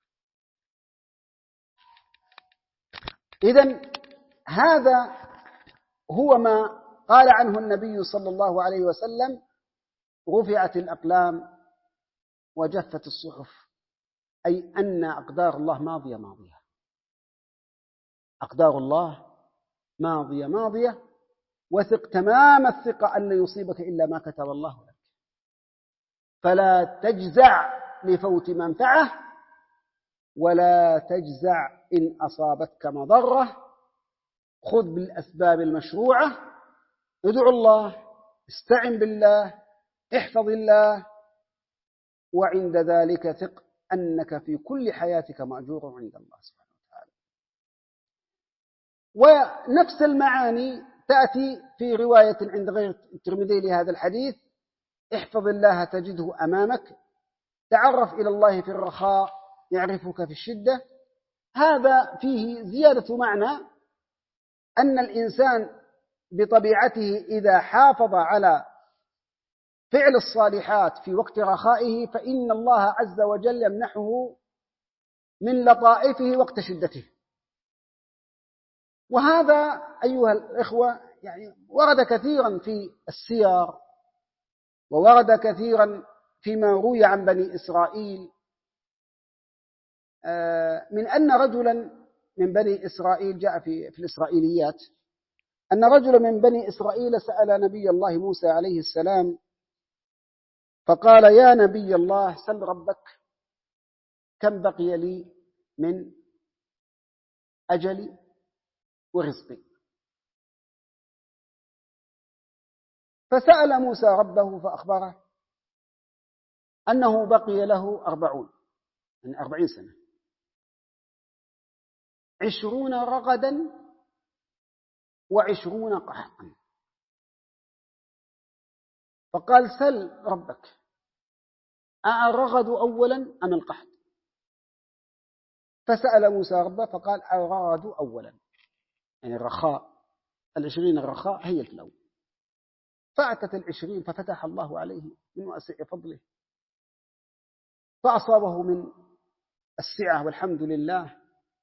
[SPEAKER 1] إذن هذا هو ما قال عنه النبي صلى الله عليه وسلم: رفعت الأقلام وجفت الصحف، أي أن أقدار الله ماضية ماضية، أقدار الله ماضية ماضية، وثق تمام الثقة أن لا يصيبك إلا ما كتب الله لك، فلا تجزع لفوت منفعة، ولا تجزع إن أصابتك مضرة. خذ بالأسباب المشروعة، ادعو الله، استعن بالله، احفظ الله، وعند ذلك ثق أنك في كل حياتك مأجور عند الله سبحانه وتعالى. ونفس المعاني تأتي في رواية عند غير الترمذي لهذا الحديث: احفظ الله تجده أمامك، تعرف إلى الله في الرخاء يعرفك في الشدة. هذا فيه زيادة معنى أن الإنسان بطبيعته إذا حافظ على فعل الصالحات في وقت رخائه فإن الله عز وجل يمنحه من لطائفه وقت شدته. وهذا أيها الإخوة يعني ورد كثيرا في السير، وورد كثيرا فيما روي عن بني إسرائيل، من أن رجلا من بني إسرائيل جاء في, في الإسرائيليات أن رجلا من بني إسرائيل سأل نبي الله موسى عليه السلام فقال: يا نبي الله، سل ربك كم بقي لي من أجلي ورزقي. فسأل موسى ربه فأخبره أنه بقي له أربعون يعني أربعين سنة، عشرون رغدا وعشرون قحطا. فقال: سل ربك أأرغد أولا أم القحط؟ فسأل موسى ربه فقال: أرغد أولا، يعني الرخاء، العشرين الرخاء هي الأول. فأتت العشرين ففتح الله عليه من واسع فضله، فأصابه من السعة والحمد لله،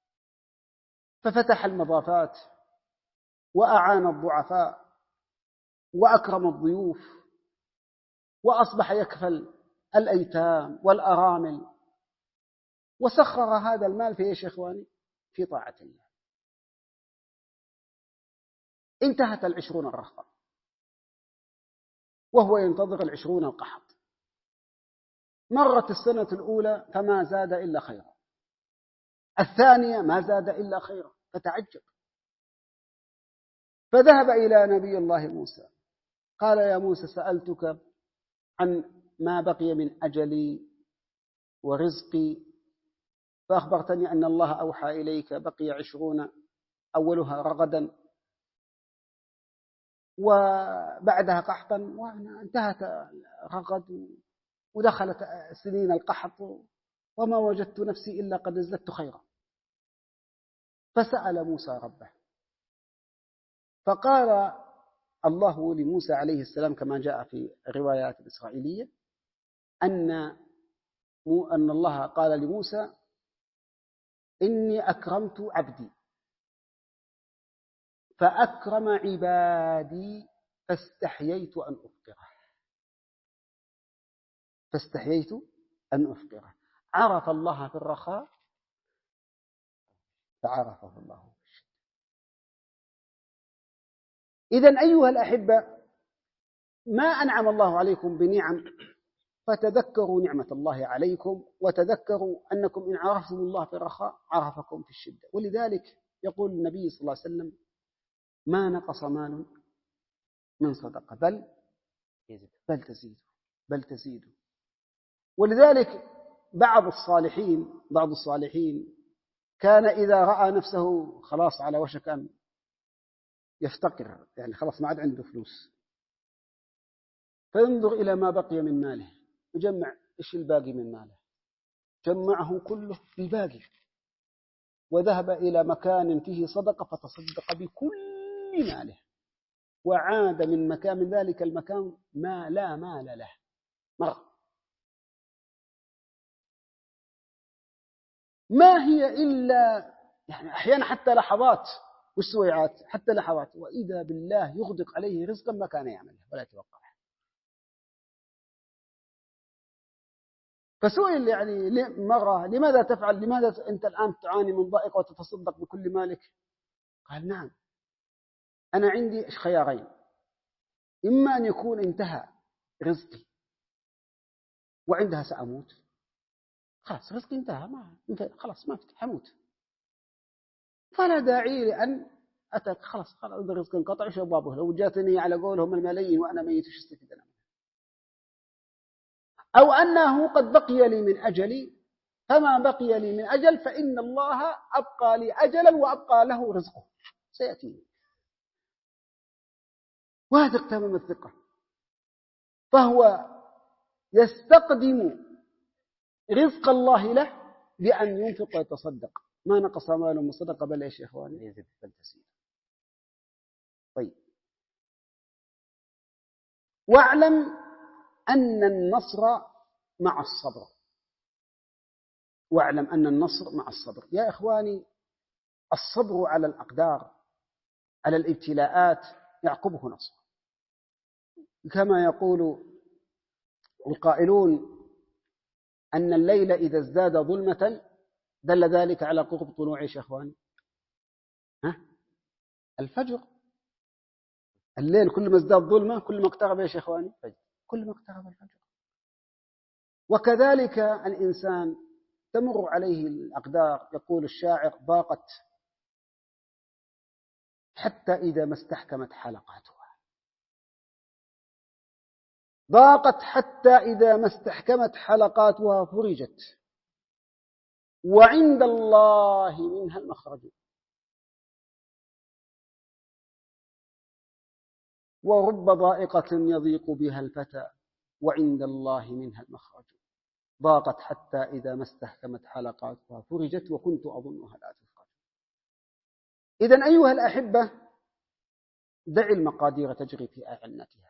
[SPEAKER 1] ففتح المضافات وأعان الضعفاء وأكرم الضيوف، وأصبح يكفل الأيتام والأرامل، وسخر هذا المال في إيش يا إخواني؟ في طاعة الله. انتهت العشرون الرخاء وهو ينتظر العشرون القحط. مرت السنة الأولى فما زاد إلا خيرا، الثانية ما زاد إلا خيرا، فتعجب، فذهب إلى نبي الله موسى قال: يا موسى، سألتك عن ما بقي من أجلي ورزقي، فأخبرتني أن الله أوحى إليك بقي عشرون أولها رغدا وبعدها قحطا، وانتهت رغد ودخلت سنين القحط وما وجدت نفسي إلا قد ازددت خيرا. فسأل موسى ربه فقال الله لموسى عليه السلام كما جاء في الروايات الإسرائيلية أن أن الله قال لموسى: إني أكرمت عبدي فأكرم عبادي فاستحييت أن أفقره فاستحييت أن أفقره عرف الله في الرخاء فعرفه الله في الشدة. إذن أيها الأحبة، ما أنعم الله عليكم بنعم فتذكروا نعمة الله عليكم، وتذكروا أنكم إن عرفتم الله في الرخاء عرفكم في الشدة. ولذلك يقول النبي صلى الله عليه وسلم: ما نقص مال من صدقة بل بل تزيد بل تزيد ولذلك بعض الصالحين بعض الصالحين كان إذا رأى نفسه خلاص على وشك أن يفتقر، يعني خلاص ما عاد عنده فلوس، فينظر إلى ما بقي من ماله يجمع إيش الباقي من ماله، جمعه كله الباقي وذهب إلى مكان فيه صدقة فتصدق بكل ماله، وعاد من مكان من ذلك المكان ما لا مال له مرة. ما هي إلا يعني أحيانا حتى لحظات والسويعات، حتى لحظات، وإذا بالله يغدق عليه رزقا ما كان يعمله ولا يتوقعه. فسئل يعني مرة لماذا تفعل، لماذا أنت الآن تعاني من ضائقة وتتصدق بكل مالك؟ قال نعم، أنا عندي خيارين، إما أن يكون انتهى رزقي وعندها سأموت، خلاص رزقي انتهى، ما خلاص ما حموت، فلا داعي لأن أتت خلاص خلاص الرزق انقطع وش أبوابه، لو جاتني على قولهم الملايين وأنا ميت وش استفيد أنا؟ أو أنه قد بقي لي من أجلي، فما بقي لي من أجل فإن الله أبقى لي أجلا وأبقى له رزقه سيأتيني، واثق تمام الثقة، فهو يستقدم رزق الله له بأن ينفق ويتصدق، ما نقص ماله من صدقة بل إيش يا إخواني يزيد بل تزيد. طيب، واعلم أن النصر مع الصبر، واعلم أن النصر مع الصبر يا إخواني. الصبر على الأقدار على الابتلاءات يعقبه نصر، كما يقول القائلون أن الليل إذا ازداد ظلمة دل ذلك على قرب طلوع يا إخواني ها الفجر. الليل كل ما ازداد ظلمة كل ما اقترب يا إخواني كل ما اقترب الفجر. وكذلك الإنسان تمر عليه الأقدار، يقول الشاعر ضاقت حتى إذا ما استحكمت حلقاتها، ضاقت حتى إذا ما استحكمت حلقاتها فرجت، وعند الله منها المخرج. ورب ضائقة يضيق بها الفتى وعند الله منها المخرج، ضاقت حتى إذا ما استحكمت حلقاتها فرجت وكنت أظنها لا تفرج. إذن أيها الأحبة، دع المقادير تجري في أعنتها،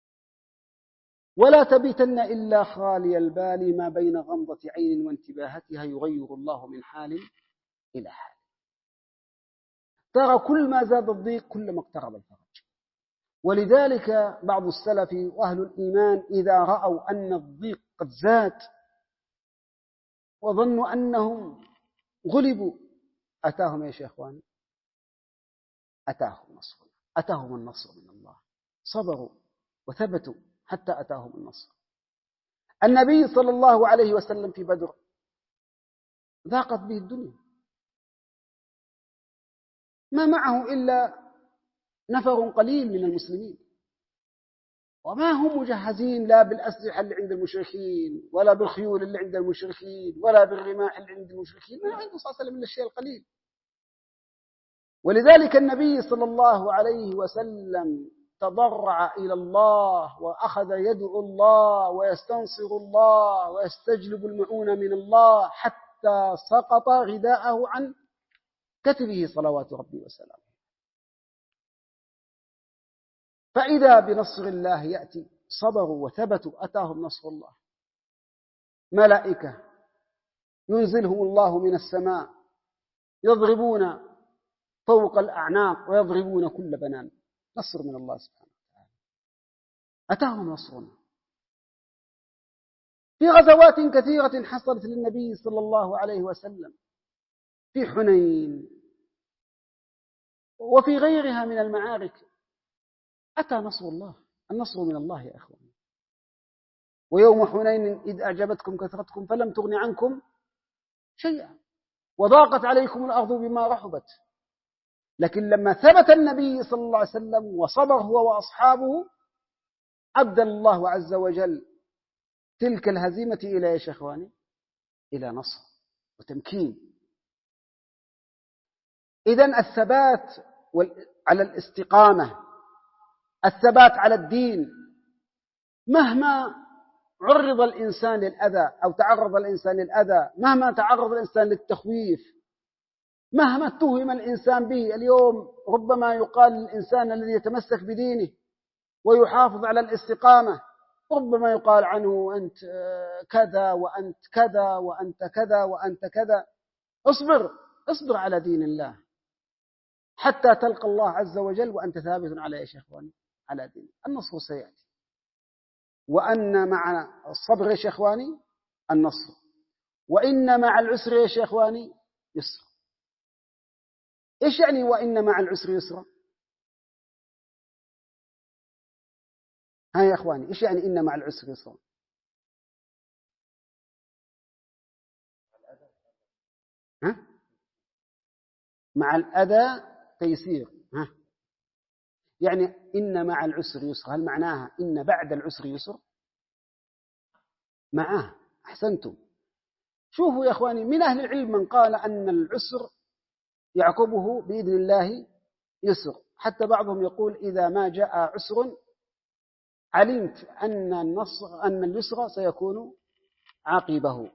[SPEAKER 1] ولا تبيتن إلا خالي البال، ما بين غمضة عين وانتباهتها يغير الله من حال إلى حال. ترى كل ما زاد الضيق كل ما اقترب الفرج. ولذلك بعض السلف وأهل الإيمان إذا رأوا أن الضيق قد زاد وظنوا أنهم غلبوا أتاهم يا شيخوان أتاهم نصر، أتاهم النصر من الله، صبروا وثبتوا حتى أتاهم النصر. النبي صلى الله عليه وسلم في بدر ضاقت به الدنيا، ما معه إلا نفر قليل من المسلمين، وما هم مجهزين لا بالأسلحة اللي عند المشركين ولا بالخيول اللي عند المشركين ولا بالرماح اللي عند المشركين، ما عنده صلى الله عليه وسلم إلا الشيء القليل. ولذلك النبي صلى الله عليه وسلم تضرع إلى الله وأخذ يدعو الله ويستنصر الله ويستجلب المعونة من الله حتى سقط رداءه عن كتفه صلوات ربي وسلامه. فإذا بنصر الله يأتي، صبروا وثبتوا أتاهم نصر الله، ملائكة ينزلهم الله من السماء يضربون فوق الأعناق ويضربون كل بنان، نصر من الله سبحانه وتعالى. أتاهم نصرنا في غزوات كثيرة حصلت للنبي صلى الله عليه وسلم، في حنين وفي غيرها من المعارك أتى نصر الله. النصر من الله يا أخوان. ويوم حنين إذ أعجبتكم كثرتكم فلم تغن عنكم شيئا وضاقت عليكم الأرض بما رحبت، لكن لما ثبت النبي صلى الله عليه وسلم وصبر هو وأصحابه أبدل الله عز وجل تلك الهزيمة إلى إيش يا إخواني؟ إلى نصر وتمكين. إذن الثبات على الاستقامة، الثبات على الدين، مهما عرض الإنسان للأذى أو تعرض الإنسان للأذى، مهما تعرض الإنسان للتخويف، مهما اتهم الإنسان به. اليوم ربما يقال للإنسان الذي يتمسك بدينه ويحافظ على الاستقامة، ربما يقال عنه أنت كذا وأنت كذا وأنت كذا وأنت كذا. اصبر اصبر على دين الله حتى تلقى الله عز وجل وأنت ثابت على إيش يا إخواني؟ على دين. النصر سيأتي، وأن مع الصبر يا إخواني النصر، وإن مع العسر يا إخواني يسر. إيش يعني وإن مع العسر يسرا؟ ها يا إخواني، إيش يعني إن مع العسر يسرا؟ ها؟ مع الأذى تيسير. ها؟ يعني إن مع العسر يسر، هل معناها إن بعد العسر يسر؟ معاه. أحسنتم. شوفوا يا إخواني، من أهل العلم من قال أن العسر يعقبه بإذن الله يسر، حتى بعضهم يقول إذا ما جاء عسر علمت أن النصر أن اليسر سيكون عقبه.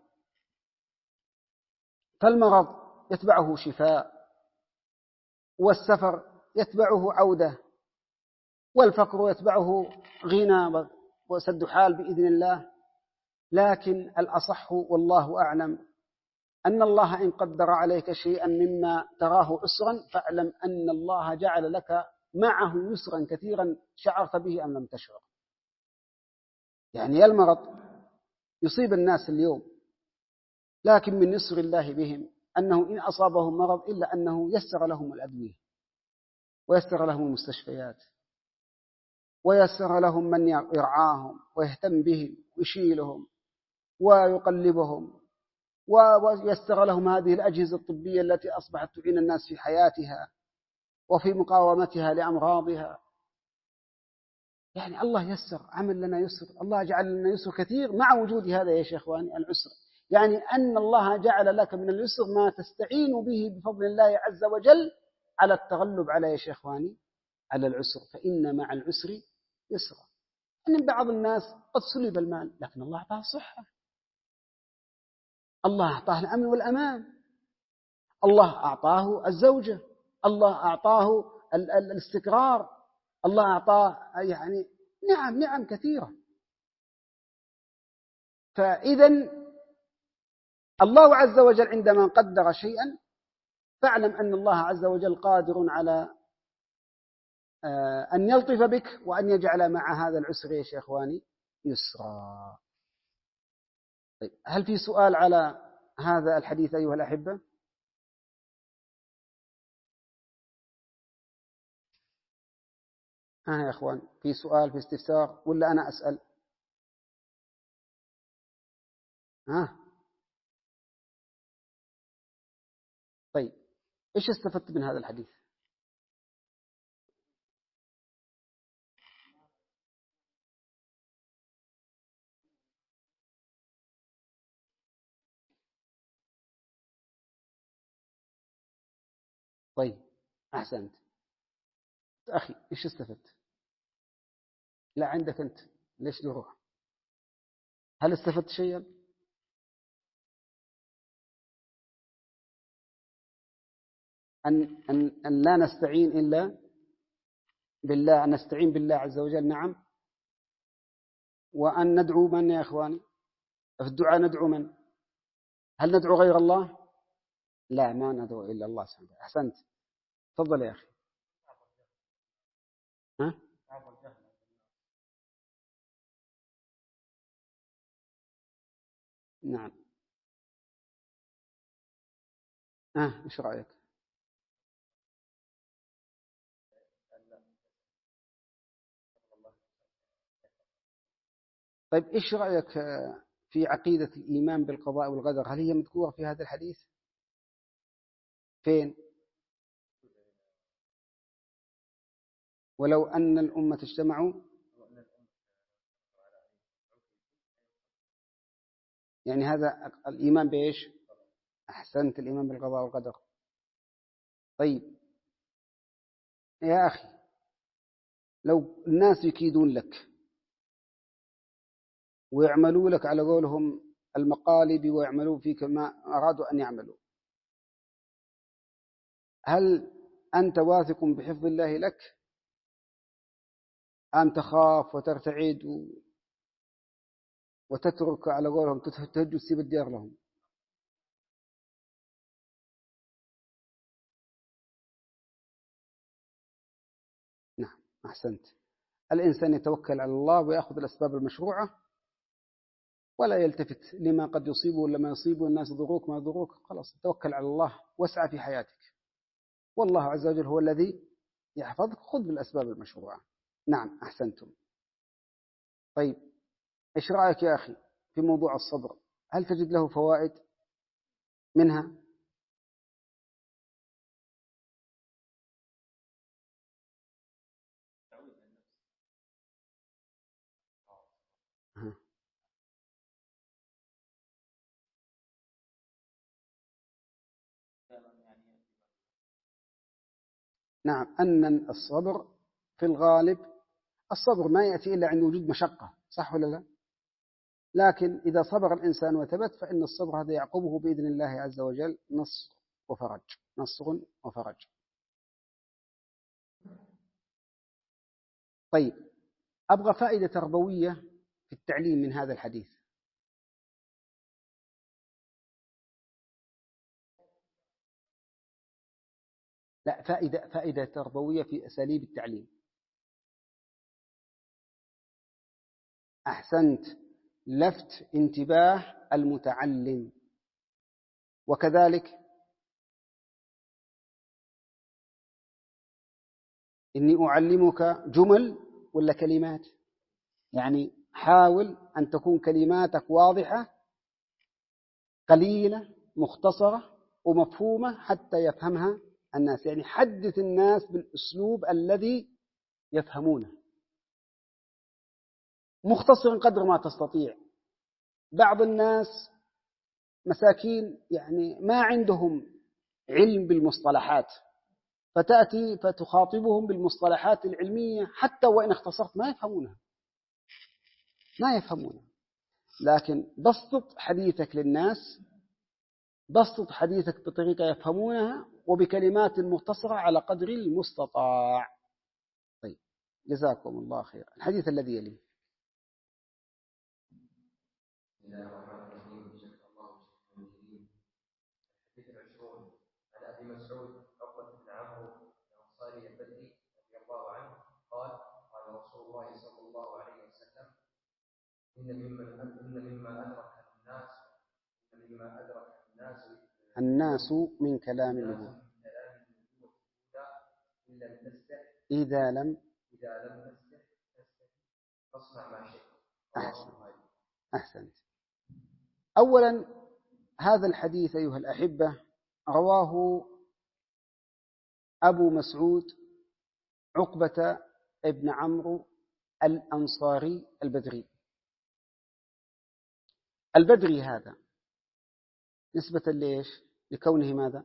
[SPEAKER 1] فالمرض يتبعه شفاء، والسفر يتبعه عودة، والفقر يتبعه غنى وسد حال بإذن الله. لكن الأصح والله أعلم أن الله إن قدر عليك شيئا مما تراه عسرا فاعلم أن الله جعل لك معه يسرا كثيرا شعرت به أم لم تشعر. يعني المرض يصيب الناس اليوم، لكن من يسر الله بهم أنه إن أصابهم مرض إلا أنه يسر لهم الأدوية، ويسر لهم المستشفيات، ويسر لهم من يرعاهم ويهتم بهم ويشيلهم ويقلبهم، ويسر لهم هذه الأجهزة الطبية التي أصبحت تعين الناس في حياتها وفي مقاومتها لأمراضها. يعني الله يسر، عمل لنا يسر، الله جعل لنا يسر كثير مع وجود هذا يا شيخ إخواني العسر. يعني أن الله جعل لك من اليسر ما تستعين به بفضل الله عز وجل على التغلب على يا شيخ إخواني على العسر. فإن مع العسر يسرا. أن بعض الناس قد سلب المال لكن الله أعطاه الصحة، الله أعطاه الأمن والأمان، الله أعطاه الزوجة، الله أعطاه الاستقرار، الله أعطاه يعني نعم نعم كثيرة. فإذا الله عز وجل عندما قدر شيئا فاعلم أن الله عز وجل قادر على أن يلطف بك وأن يجعل مع هذا العسر يا شيخ إخواني يسرا. طيب، هل في سؤال على هذا الحديث أيها الأحبة؟ ها يا إخوان، في سؤال في استفسار ولا أنا أسأل؟ ها؟ طيب، إيش استفدت من هذا الحديث؟ طيب، أحسنت. أخي إيش استفدت؟ لا عندك أنت، ليش تروح؟ هل استفدت شيئا؟ أن, أن, أن لا نستعين إلا بالله، أن نستعين بالله عز وجل. نعم. وأن ندعو من يا إخواني؟ في الدعاء ندعو من؟ هل ندعو غير الله؟ لا، ما ندعو إلا الله سبحانه وتعالى. أحسنت. تفضل يا أخي. ها؟ نعم. ها، إيش رأيك؟ طيب، إيش رأيك في عقيدة الإيمان بالقضاء والقدر؟ هل هي مذكورة في هذا الحديث؟ فين؟ ولو أن الأمة اجتمعوا يعني هذا الإيمان بإيش؟ أحسنت، الإيمان بالقضاء والقدر. طيب يا أخي، لو الناس يكيدون لك ويعملوا لك على قولهم المقالب ويعملوا فيك ما أرادوا أن يعملوا، هل أنت واثق بحفظ الله لك أم تخاف وترتعد وتترك على قولهم تهج وتسيب الديار لهم؟ نعم أحسنت. الإنسان يتوكل على الله ويأخذ الأسباب المشروعة ولا يلتفت لما قد يصيبه ولا ما يصيبه الناس ضروك ما ضروك، خلاص توكل على الله واسعى في حياتك، والله عز وجل هو الذي يحفظك. خذ بالأسباب المشروعة. نعم أحسنتم. طيب إيش رأيك يا أخي في موضوع الصبر؟ هل تجد له فوائد منها؟ نعم، أن الصبر في الغالب الصبر ما يأتي إلا عند وجود مشقة، صح ولا لا؟ لكن إذا صبر الإنسان وثبت فإن الصبر هذا يعقبه بإذن الله عز وجل نصر وفرج، نصر وفرج. طيب أبغى فائدة تربوية في التعليم من هذا الحديث. لا، فائدة فائدة تربوية في أساليب التعليم. أحسنت، لفت انتباه المتعلم. وكذلك إني أعلمك جمل ولا كلمات، يعني حاول أن تكون كلماتك واضحة قليلة مختصرة ومفهومة حتى يفهمها الناس، يعني حدث الناس بالأسلوب الذي يفهمونه، مختصرا قدر ما تستطيع. بعض الناس مساكين يعني ما عندهم علم بالمصطلحات، فتأتي فتخاطبهم بالمصطلحات العلمية حتى وإن اختصرت ما يفهمونها ما يفهمونها. لكن بسط حديثك للناس، بسط حديثك بطريقة يفهمونها وبكلمات مختصرة على قدر المستطاع. طيب جزاكم الله خير. الحديث الذي يليه.
[SPEAKER 3] بسم الله الرحمن الرحيم. شكر الله شكرا جزيلا. الحديث العشرون عن ابي مسعود عقبه بن عمرو الانصاري البدري رضي الله عنه قال قال رسول الله صلى الله عليه وسلم ان مما ان مما ادرك الناس ان مما ادرك الناس
[SPEAKER 1] الناس من كلام النبوة
[SPEAKER 3] إذا لم تستح
[SPEAKER 1] إذا لم
[SPEAKER 3] إذا لم تستح تستح فاصنع ما شئت.
[SPEAKER 1] أحسن. أحسنت. أولا هذا الحديث أيها الأحبة رواه أبو مسعود عقبة ابن عمرو الأنصاري البدري. البدري هذا نسبة ليش؟ لكونه ماذا؟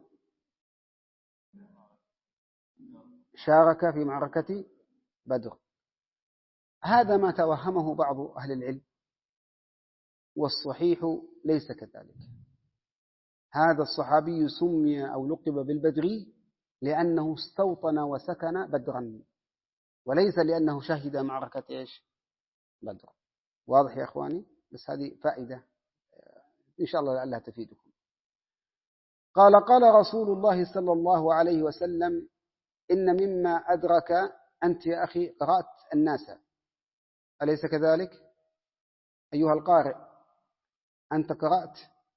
[SPEAKER 1] شارك في معركة بدر. هذا ما توهمه بعض أهل العلم، والصحيح ليس كذلك. هذا الصحابي سمي أو لقب بالبدري لأنه استوطن وسكن بدرا، وليس لأنه شهد معركة إيش؟ بدر. واضح يا أخواني؟ بس هذه فائدة إن شاء الله لعلها تفيدكم. قال قال رسول الله صلى الله عليه وسلم إن مما أدرك، أنت يا أخي قرأت الناس أليس كذلك؟ أيها القارئ أنت قرأت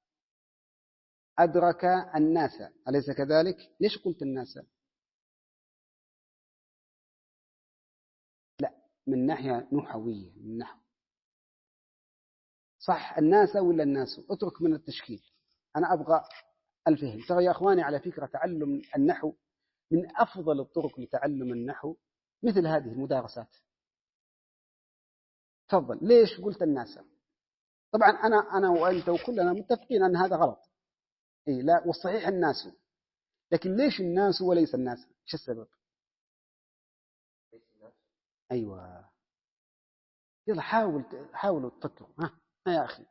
[SPEAKER 1] أدرك الناس أليس كذلك؟ ليش قلت الناس؟ لا، من ناحية نحوية، من نحو صح الناس ولا الناس؟ اترك من التشكيل، أنا أبغى الفهم. ترى يا أخواني على فكرة تعلم النحو من أفضل الطرق لتعلم النحو مثل هذه المدارسات. تفضل. ليش قلت الناس؟ طبعا أنا أنا وأنت وكلنا متفقين أن هذا غلط. إيه لا، والصحيح الناس، لكن ليش الناس وليس الناس؟ إيش السبب؟ أيوة، يلا حاول حاولوا تفكروا. ها ها يا أخي،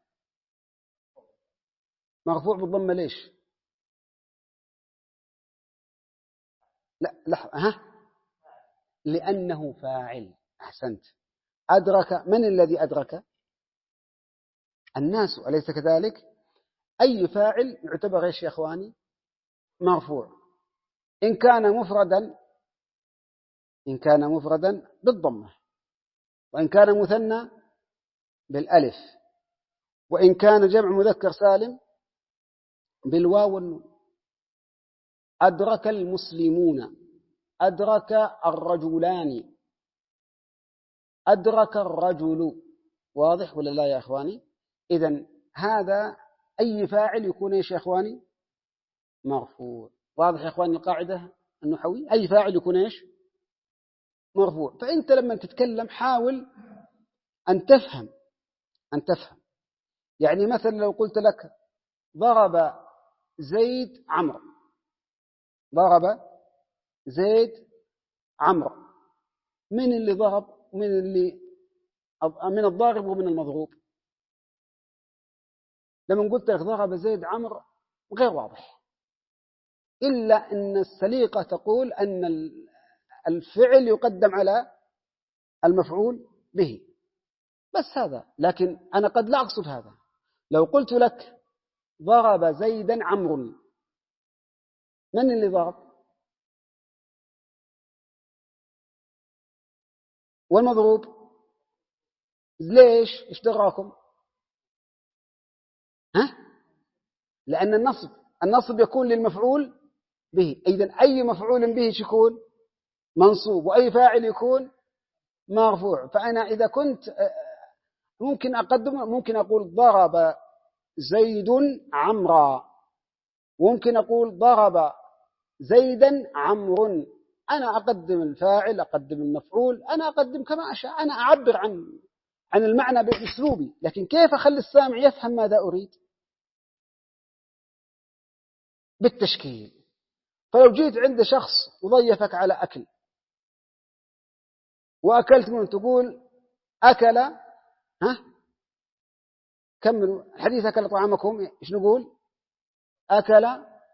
[SPEAKER 1] مرفوع بالضمة ليش؟ لا لحظة، ها، لأنه فاعل. أحسنت. أدرك، من الذي أدرك؟ الناس، أليس كذلك؟ أي فاعل يعتبر إيش يا أخواني؟ مرفوع. إن كان مفردا إن كان مفردا بالضمة، وإن كان مثنى بالألف، وإن كان جمع مذكر سالم بالواو والنون. أدرك المسلمون، أدرك الرجلان، أدرك الرجل. واضح ولا لا يا أخواني؟ إذن هذا أي فاعل يكون إيش يا أخواني؟ مرفوع. واضح يا أخواني القاعدة النحوي؟ أي فاعل يكون إيش؟ مرفوع. فأنت لما تتكلم حاول أن تفهم أن تفهم يعني مثلا لو قلت لك ضرب زيد عمرو، ضرب زيد عمرو، من اللي ضرب ومن اللي من الضارب ومن المضروب؟ لما قلت لك ضرب زيد عمرو غير واضح، إلا أن السليقة تقول أن الفعل يقدم على المفعول به، بس هذا. لكن أنا قد لا أقصد هذا. لو قلت لك ضرب زيدا عمرو، من اللي ضرب والمضروب؟ ليش؟ إيش دراكم؟ ها؟ لأن النصب النصب يكون للمفعول به. إذن أي مفعول به يكون منصوب، وأي فاعل يكون مرفوع. فأنا إذا كنت ممكن أقدم ممكن أقول ضرب زيد عمرا، وممكن أقول ضرب زيدا عمرو. أنا أقدم الفاعل، أقدم المفعول، أنا أقدم كما أشاء، أنا أعبر عن عن المعنى بأسلوبي. لكن كيف أخلي السامع يفهم ماذا أريد؟ بالتشكيل. فلو جيت عند شخص وضيفك على أكل وأكلت منه، تقول أكل، ها كملوا الحديث، أكل طعامكم، إيش نقول؟ أكل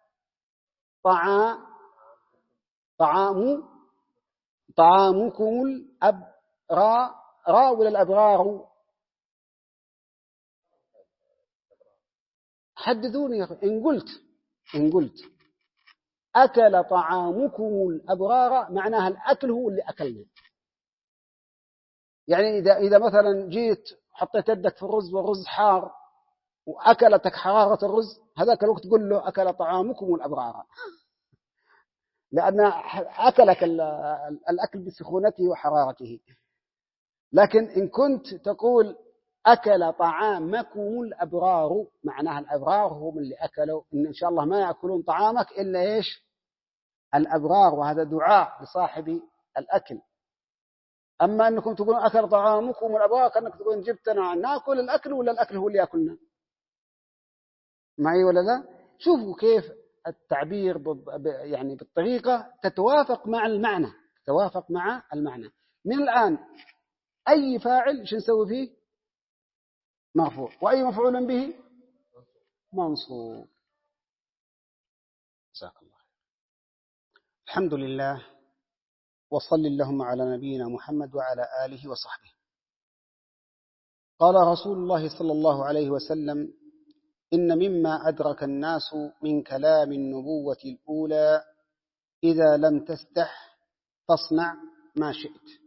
[SPEAKER 1] طعام طعام طعامكم الأبرار، را ولا الأبرار؟ حددوني يا أخي. إن قلت إن قلت أكل طعامكم الأبرار، معناها الأكل هو اللي أكلنا. يعني إذا إذا مثلا جيت حطيت يدك في الرز والرز حار وأكلتك حرارة الرز، هذاك الوقت تقول له أكل طعامكم الأبرار، لأن أكلك الأكل بسخونته وحرارته. لكن إن كنت تقول أكل طعامكم الأبرار، معناها الأبرار هم اللي أكلوا، إن, إن شاء الله ما يأكلون طعامك إلا إيش؟ الأبرار. وهذا دعاء لصاحب الأكل. أما أنكم تقولون أكل طعامكم الأبرار، كأنك تقولون جبتنا نأكل الأكل ولا الأكل هو اللي يأكلنا؟ معي ولا لا؟ شوفوا كيف التعبير يعني بالطريقة تتوافق مع المعنى، تتوافق مع المعنى. من الآن أي فاعل شو نسوي فيه؟ مرفوع. وأي مفعول به؟ منصوب. جزاك الله. الحمد لله، وصل اللهم على نبينا محمد وعلى آله وصحبه. قال رسول الله صلى الله عليه وسلم: إن مما أدرك الناس من كلام النبوة الأولى إذا لم تستح فاصنع ما شئت.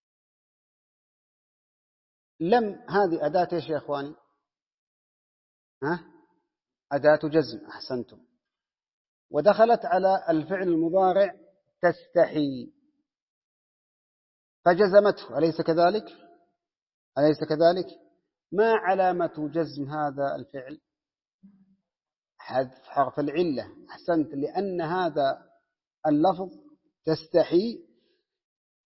[SPEAKER 1] لم هذه أداة إيش يا أخواني؟ ها؟ أداة جزم. أحسنتم. ودخلت على الفعل المضارع تستحي فجزمته، أليس كذلك؟ أليس كذلك؟ ما علامة جزم هذا الفعل؟ حذف حرف العلة. أحسنت. لأن هذا اللفظ تستحي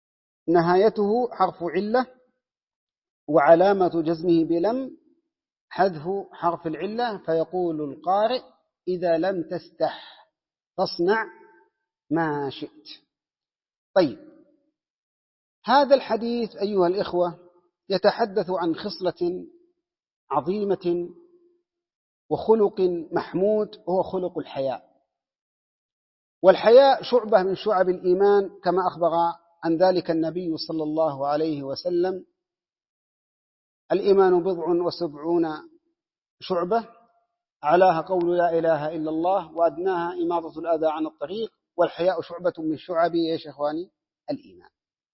[SPEAKER 1] نهايته حرف علة، وعلامة جزمه بلم حذف حرف العلة، فيقول القارئ إذا لم تستح فاصنع ما شئت. طيب، هذا الحديث أيها الإخوة يتحدث عن خصلة عظيمة وخلق محمود، هو خلق الحياء. والحياء شعبة من شعب الإيمان كما أخبر عن ذلك النبي صلى الله عليه وسلم: الإيمان بضع وسبعون شعبة، أعلاها قول لا إله إلا الله، وأدناها إماطة الأذى عن الطريق، والحياء شعبة من شعب إيش يا إخواني؟ الإيمان.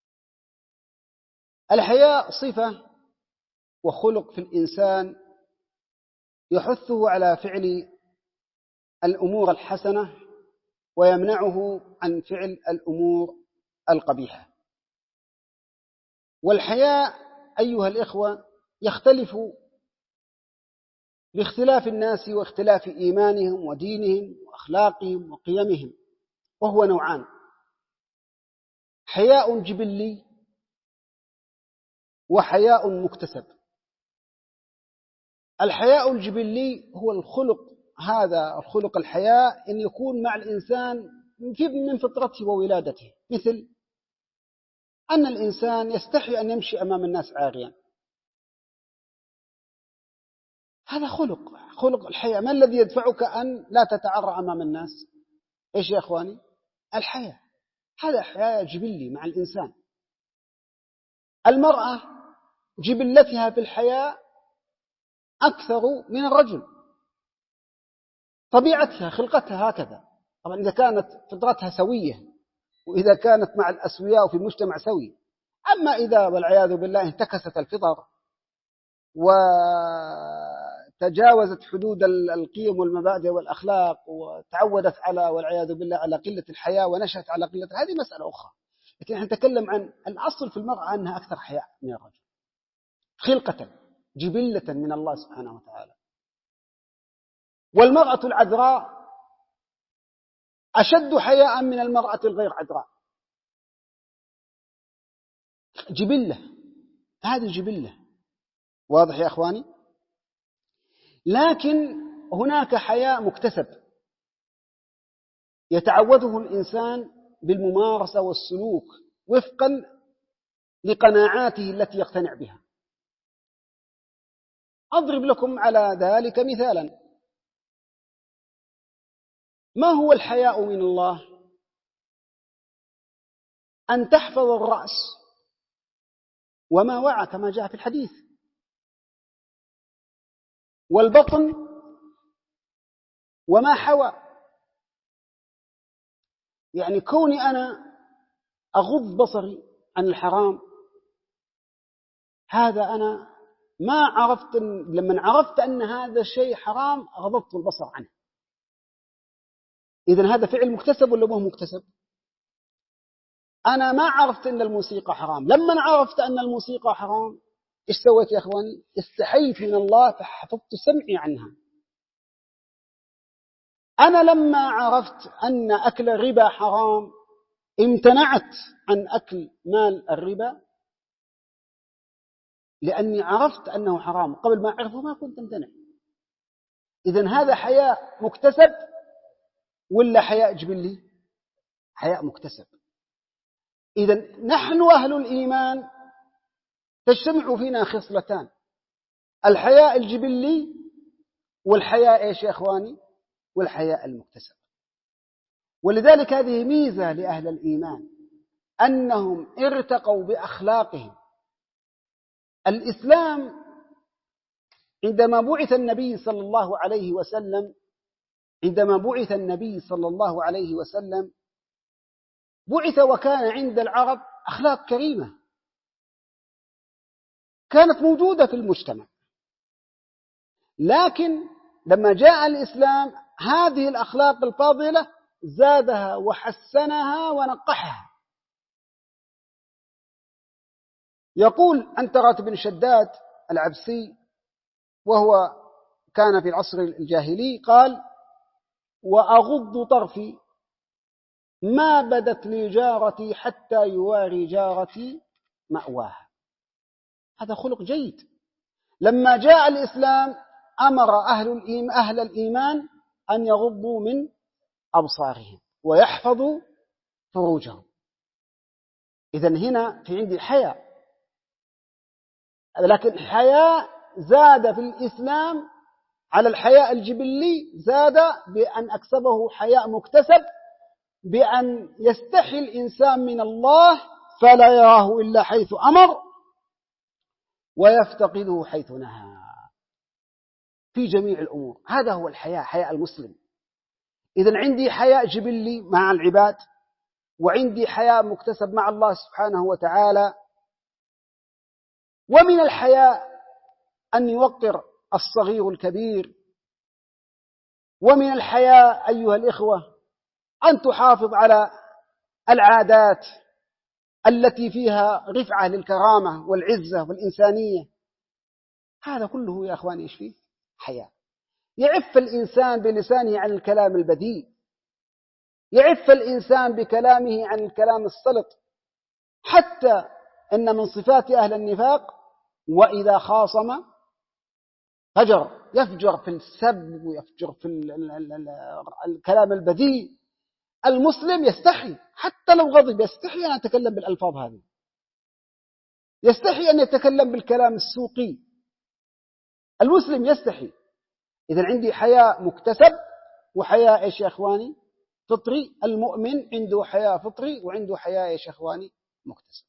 [SPEAKER 1] الحياء صفة وخلق في الإنسان يحثه على فعل الأمور الحسنة ويمنعه عن فعل الأمور القبيحة. والحياء أيها الإخوة يختلف باختلاف الناس واختلاف إيمانهم ودينهم وأخلاقهم وقيمهم، وهو نوعان: حياء جبلي وحياء مكتسب. الحياء الجبلي هو الخلق، هذا الخلق الحياء إن يكون مع الإنسان من فطرته وولادته، مثل أن الإنسان يستحي أن يمشي أمام الناس عاريا، هذا خلق خلق الحياء. ما الذي يدفعك أن لا تتعرى أمام الناس؟ إيش يا أخواني؟ الحياء. هذا حياء جبلي مع الإنسان. المرأة جبلتها في الحياء أكثر من الرجل، طبيعتها خلقتها هكذا. طبعا إذا كانت فطرتها سوية، وإذا كانت مع الأسوياء وفي المجتمع سوي. أما إذا والعياذ بالله انتكست الفطر وتجاوزت حدود القيم والمبادئ والأخلاق وتعودت على والعياذ بالله على قلة الحياء ونشأت على قلة، هذه مسألة أخرى. لكن نحن نتكلم عن الأصل في المرأة أنها أكثر حياء من الرجل خلقة جبلة من الله سبحانه وتعالى. والمرأة العذراء أشد حياء من المرأة الغير عذراء، جبلة، هذه جبلة. واضح يا أخواني؟ لكن هناك حياء مكتسب يتعوده الإنسان بالممارسة والسلوك وفقا لقناعاته التي يقتنع بها. أضرب لكم على ذلك مثالا: ما هو الحياء من الله؟ أن تحفظ الرأس وما وعى كما جاء في الحديث، والبطن وما حوى. يعني كوني أنا أغض بصري عن الحرام، هذا أنا ما عرفت، لما عرفت أن هذا الشيء حرام غضضت البصر عنه. إذن هذا فعل مكتسب ولا مو مكتسب؟ أنا ما عرفت أن الموسيقى حرام، لما عرفت أن الموسيقى حرام إيش سويت يا أخواني؟ استحيت من الله فحفظت سمعي عنها. أنا لما عرفت أن أكل الربا حرام امتنعت عن أكل مال الربا، لأني عرفت أنه حرام. قبل ما أعرفه ما كنت امتنع. إذن هذا حياء مكتسب ولا حياء جبلي؟ حياء مكتسب. إذن نحن أهل الإيمان تجتمع فينا خصلتان: الحياء الجبلي والحياء إيش يا أخواني؟ والحياء المكتسب. ولذلك هذه ميزة لأهل الإيمان، أنهم ارتقوا بأخلاقهم. الإسلام عندما بعث النبي صلى الله عليه وسلم عندما بعث النبي صلى الله عليه وسلم بعث وكان عند العرب أخلاق كريمة كانت موجودة في المجتمع، لكن لما جاء الإسلام هذه الأخلاق الفاضلة زادها وحسنها ونقحها. يقول عنترة بن شداد العبسي وهو كان في العصر الجاهلي، قال: وأغض طرفي ما بدت لي جارتي حتى يواري جارتي مأواها. هذا خلق جيد. لما جاء الإسلام أمر أهل أهل الإيمان أن يغضوا من أبصارهم ويحفظوا فروجهم. إذن هنا في عندي حياء، لكن حياء زاد في الإسلام على الحياء الجبلي، زاد بأن أكسبه حياء مكتسب، بأن يستحي الإنسان من الله فلا يراه إلا حيث أمر ويفتقده حيث نهى في جميع الأمور. هذا هو الحياء، حياء المسلم. إذن عندي حياء جبلي مع العباد، وعندي حياء مكتسب مع الله سبحانه وتعالى. ومن الحياء أن يوقر الصغير الكبير، ومن الحياء أيها الإخوة أن تحافظ على العادات التي فيها رفعة للكرامة والعزة والإنسانية. هذا كله يا أخواني إيش فيه؟ حياء. يعف الإنسان بلسانه عن الكلام البذيء، يعف الإنسان بكلامه عن الكلام السلط. حتى إن من صفات أهل النفاق وإذا خاصم فجر، يفجر في السب ويفجر في الكلام البذيء. المسلم يستحي حتى لو غضب، يستحي أن يتكلم بالألفاظ هذه، يستحي أن يتكلم بالكلام السوقي. المسلم يستحي. إذن عندي حياء مكتسب وحياء إيش يا أخواني؟ فطري. المؤمن عنده حياء فطري وعنده حياء إيش يا أخواني؟ مكتسب.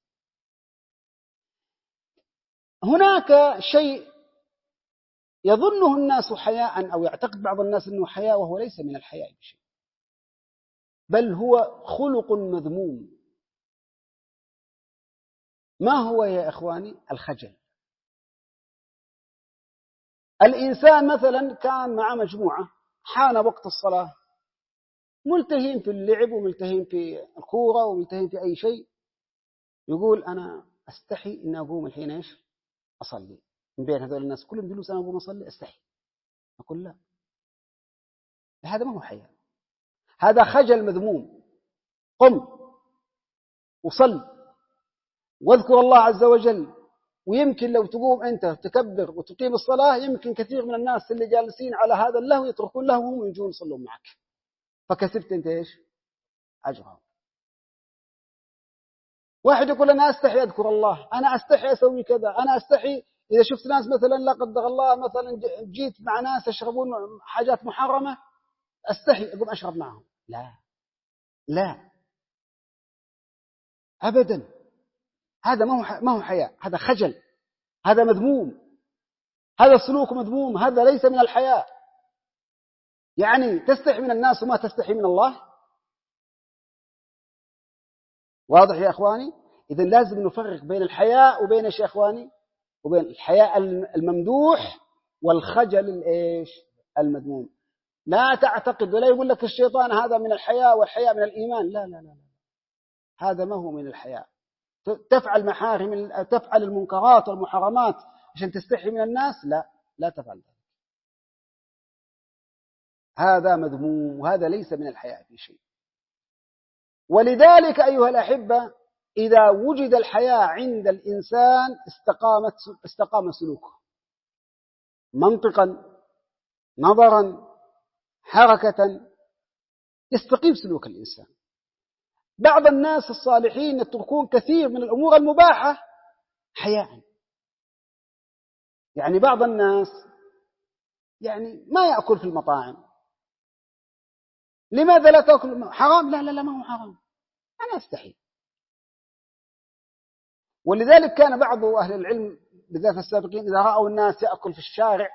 [SPEAKER 1] هناك شيء يظنه الناس حياء، أو يعتقد بعض الناس أنه حياء، وهو ليس من الحياء بشيء، بل هو خلق مذموم. ما هو يا إخواني؟ الخجل. الإنسان مثلا كان مع مجموعة، حان وقت الصلاة، ملتهين في اللعب وملتهين في الكورة وملتهين في أي شيء، يقول أنا أستحي أن أقوم الحين إيش أصلي من بين هذول الناس كلهم جلوس، أنا أقوم أصلي أستحي. أقول لا، هذا ما هو حياء، هذا خجل مذموم. قم وصل واذكر الله عز وجل. ويمكن لو تقوم أنت تكبر وتقيم الصلاة، يمكن كثير من الناس اللي جالسين على هذا اللهو يتركون لهوهم ويجون يصلون معك، فكسبت أنت إيش؟ أجرهم. واحد يقول أنا أستحي أذكر الله، أنا أستحي أسوي كذا، أنا أستحي إذا شفت ناس مثلا لا قدر الله مثلا جيت مع ناس يشربون حاجات محرمة، أستحي أقوم أشرب معهم. لا لا أبدا، هذا ما هو ما هو حياء، هذا خجل، هذا مذموم، هذا سلوك مذموم، هذا ليس من الحياء. يعني تستحي من الناس وما تستحي من الله. واضح يا أخواني؟ إذن لازم نفرق بين الحياء وبين إيش يا أخواني؟ وبين الحياء الممدوح والخجل الإيش؟ المذموم. لا تعتقد ولا يقول لك الشيطان هذا من الحياء والحياء من الإيمان. لا لا لا، هذا ما هو من الحياء. تفعل محارم، تفعل المنكرات والمحرمات عشان تستحي من الناس، لا لا تفعل ذلك، هذا مذموم وهذا ليس من الحياء في شيء. ولذلك أيها الأحبة، إذا وجد الحياء عند الإنسان استقامت استقام سلوكه، منطقا، نظرا، حركة، يستقيم سلوك الإنسان. بعض الناس الصالحين يتركون كثير من الأمور المباحة حياء. يعني بعض الناس يعني ما يأكل في المطاعم. لماذا لا تأكل؟ حرام؟ لا لا لا، ما هو حرام، أنا أستحي. ولذلك كان بعض أهل العلم بالذات السابقين إذا رأوا الناس يأكل في الشارع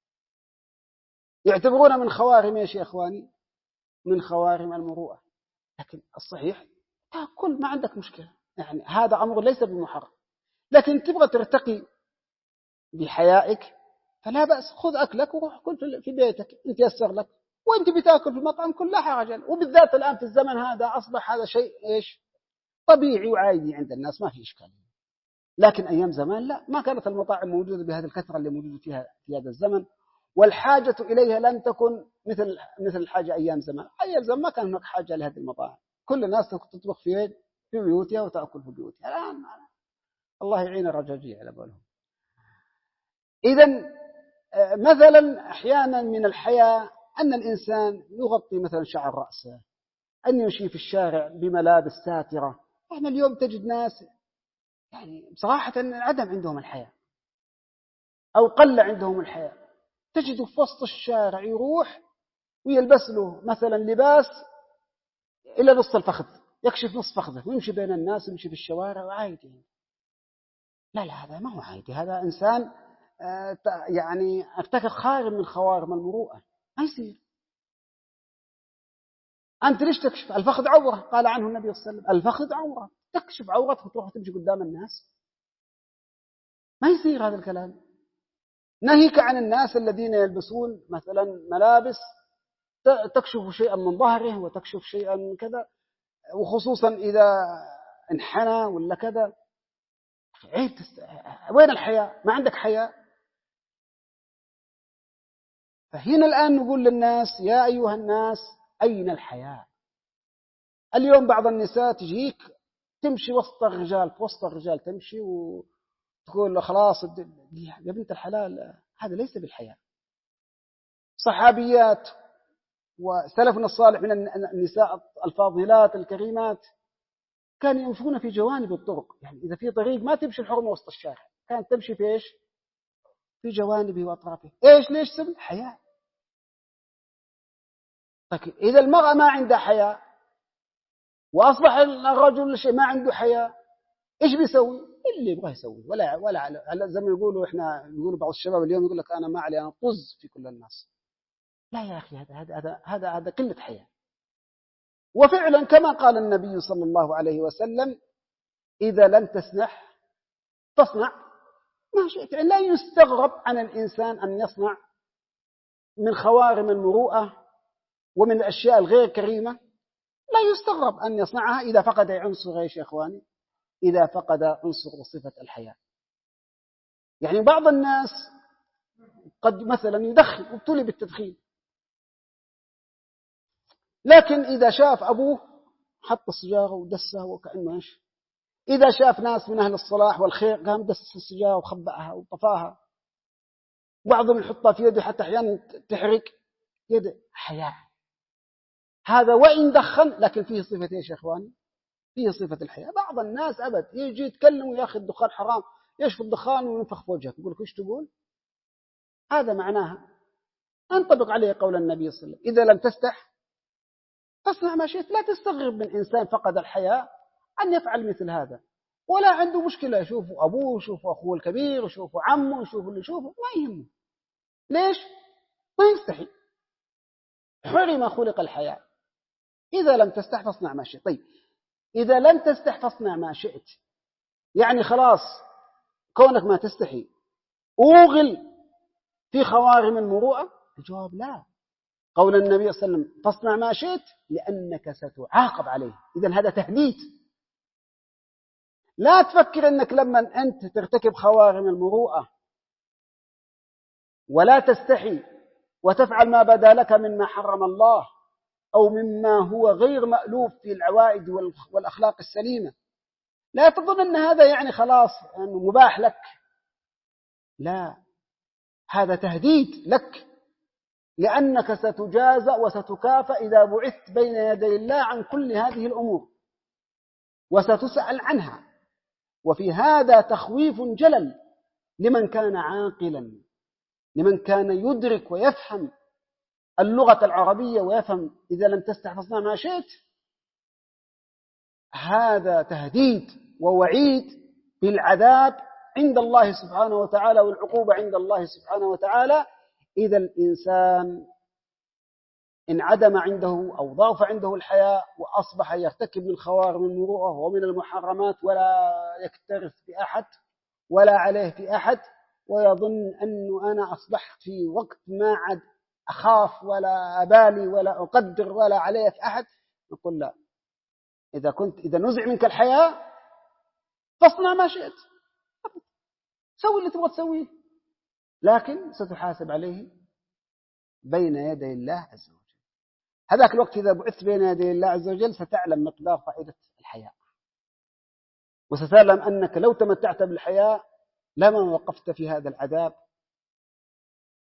[SPEAKER 1] يعتبرون من خوارم ايش يا إخواني؟ من خوارم المروءة. لكن الصحيح تأكل ما عندك مشكلة، يعني هذا أمر ليس بمحرم. لكن تبغى ترتقي بحيائك فلا بأس، خذ أكلك وروح كل في بيتك انت يسر لك، وانت بتأكل في المطعم كل لا حرج. وبالذات الآن في الزمن هذا أصبح هذا شيء إيش طبيعي وعادي عند الناس، ما في إشكال. لكن أيام زمان لا، ما كانت المطاعم موجودة بهذه الكثرة اللي موجودة فيها في هذا الزمن، والحاجة إليها لم تكن مثل مثل الحاجة أيام زمان. أيام زمان ما كان هناك حاجة لهذه المطاعم، كل الناس تطبخ في في بيوتها وتأكل في بيوتها. الآن الله يعين الرجاجيع على بالهم. إذن مثلا أحيانا من الحياة أن الإنسان يغطي مثلا شعر رأسه، أن يمشي في الشارع بملابس ساترة. احنا اليوم تجد ناس يعني بصراحة عدم عندهم الحياة أو قل عندهم الحياة، تجده في وسط الشارع يروح ويلبس له مثلا لباس إلى نص الفخذ، يكشف نصف فخذه ويمشي بين الناس ويمشي في الشوارع وعادي. لا لا، هذا ما هو عادي، هذا إنسان يعني ارتكب خارج من خوارم المروءة، ما يصير. أنت ليش تكشف الفخذ؟ عورة، قال عنه النبي صلى الله عليه وسلم الفخذ عورة، تكشف عورتك وتروح تمشي قدام الناس؟ ما يصير هذا الكلام. ناهيك عن الناس الذين يلبسون مثلا ملابس تكشف شيئا من ظهره وتكشف شيئا من كذا، وخصوصا إذا انحنى ولا كذا. عيب تست... وين الحياة؟ ما عندك حياة. فهنا الآن نقول للناس يا أيها الناس أين الحياة؟ اليوم بعض النساء تجيك تمشي وسط الرجال، في وسط الرجال تمشي وتقول له خلاص يا بنت الحلال، هذا ليس بالحياة. صحابيات وسلفنا الصالح من النساء الفاضلات الكريمات كانوا يمشون في جوانب الطرق، يعني إذا في طريق ما تمشي الحرمة وسط الشارع، كانت تمشي في إيش؟ في جوانبه وأطرافه. إيش ليش سبب؟ حياة. طيب إذا المرأة ما عندها حياة وأصبح الرجل شيء ما عنده حياة، إيش بيسوي؟ اللي يبغى يسوي، ولا ولا على زي ما يقولوا إحنا يقولوا بعض الشباب اليوم يقول لك أنا ما علي، أنا طز في كل الناس. لا يا أخي، هذا هذا هذا هذا هذا قلة حياة. وفعلا كما قال النبي صلى الله عليه وسلم إذا لم تسنح فاصنع ما شئت. لا يستغرب عن الإنسان أن يصنع من خوارم المروءة ومن الأشياء الغير كريمة، لا يستغرب أن يصنعها إذا فقد عنصر إيش يا إخواني؟ إذا فقد عنصر وصفة الحياة. يعني بعض الناس قد مثلا يدخن وابتلي بالتدخين، لكن إذا شاف أبوه حط السجارة ودسها وكأنه إيش، إذا شاف ناس من أهل الصلاح والخير قام دس السجارة وخبأها وطفاها، بعضهم يحطها في يده حتى أحيانا تحرق يده. حياة. هذا وإن دخن لكن فيه صفة إيش يا إخواني؟ فيه صفة الحياة. بعض الناس أبد يجي يتكلم وياخذ الدخان حرام، يشفي الدخان وينفخ في وجهك، يقول لك إيش تقول؟ هذا معناها أنطبق عليه قول النبي صلى الله عليه وسلم إذا لم تستح فاصنع ما شئت. لا تستغرب من إنسان فقد الحياة أن يفعل مثل هذا، ولا عنده مشكلة يشوفوا أبوه يشوفوا أخوه الكبير يشوفوا عمه يشوفوا اللي يشوفوا، ما يهمه. ليش؟ ما يستحي، حرم خلق الحياة. إذا لم تستح فاصنع ما شئت. طيب إذا لم تستح فاصنع ما شئت، يعني خلاص كونك ما تستحي أوغل في خوارم المروءة؟ الجواب لا. قول النبي صلى الله عليه وسلم فاصنع ما شئت لأنك ستعاقب عليه. إذن هذا تهديد. لا تفكر أنك لما أنت ترتكب خوارم المروءة ولا تستحي وتفعل ما بدا لك مما حرم الله أو مما هو غير مألوف في العوائد والأخلاق السليمة، لا تظن أن هذا يعني خلاص يعني مباح لك. لا، هذا تهديد لك، لأنك ستجازى وستكافأ إذا بعثت بين يدي الله عن كل هذه الأمور وستسأل عنها. وفي هذا تخويف جلل لمن كان عاقلا، لمن كان يدرك ويفهم اللغة العربية ويفهم إذا لم تستح فاصنع ما شئت. هذا تهديد ووعيد بالعذاب عند الله سبحانه وتعالى والعقوبة عند الله سبحانه وتعالى إذا الإنسان انعدم عنده أو ضعف عنده الحياء وأصبح يرتكب من خوارم المروءة ومن المحرمات ولا يكترث في أحد ولا عليه في أحد، ويظن أنه أنا أصبحت في وقت ما عد أخاف ولا أبالي ولا أقدر ولا عليه في أحد. نقول لا، إذا كنت إذا نزع منك الحياة فاصنع ما شئت، سوي اللي تبغى تسويه، لكن ستحاسب عليه بين يدي الله عز وجل. هذاك الوقت إذا بعثت بين يدي الله عز وجل ستعلم مقدار فائدة الحياة، وستعلم أنك لو تمتعت بالحياة لما وقفت في هذا العذاب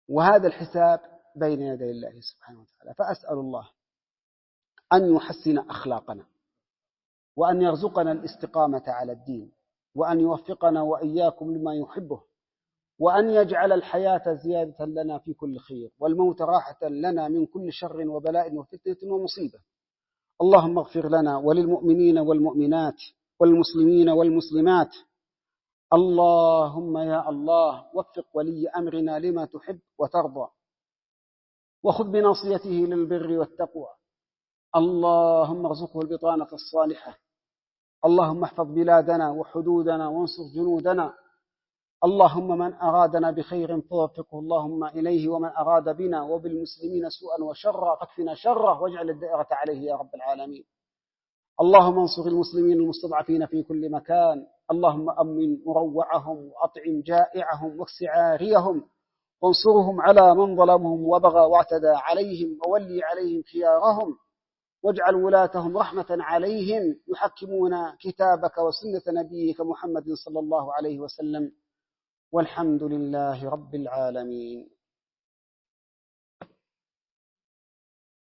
[SPEAKER 1] وهذا الحساب بين يدي الله سبحانه وتعالى. فأسأل الله أن يحسن أخلاقنا، وأن يرزقنا الاستقامة على الدين، وأن يوفقنا وإياكم لما يحبه، وأن يجعل الحياة زيادة لنا في كل خير، والموت راحة لنا من كل شر وبلاء وفتنة ومصيبة. اللهم اغفر لنا وللمؤمنين والمؤمنات والمسلمين والمسلمات. اللهم يا الله وفق ولي أمرنا لما تحب وترضى، وخذ بناصيته للبر والتقوى. اللهم ارزقه البطانة الصالحة. اللهم احفظ بلادنا وحدودنا وانصر جنودنا. اللهم من أرادنا بخير فوفقه اللهم إليه، ومن أراد بنا وبالمسلمين سوءا وشرا فاكفنا شره واجعل الدائرة عليه يا رب العالمين. اللهم انصر المسلمين المستضعفين في كل مكان. اللهم أمن مروعهم وأطعم جائعهم واكس عاريهم، وانصرهم على من ظلمهم وبغى واعتدى عليهم، وولي عليهم خيارهم، واجعل ولاتهم رحمة عليهم يحكمون كتابك وسنة نبيك محمد صلى الله عليه وسلم. والحمد لله رب العالمين.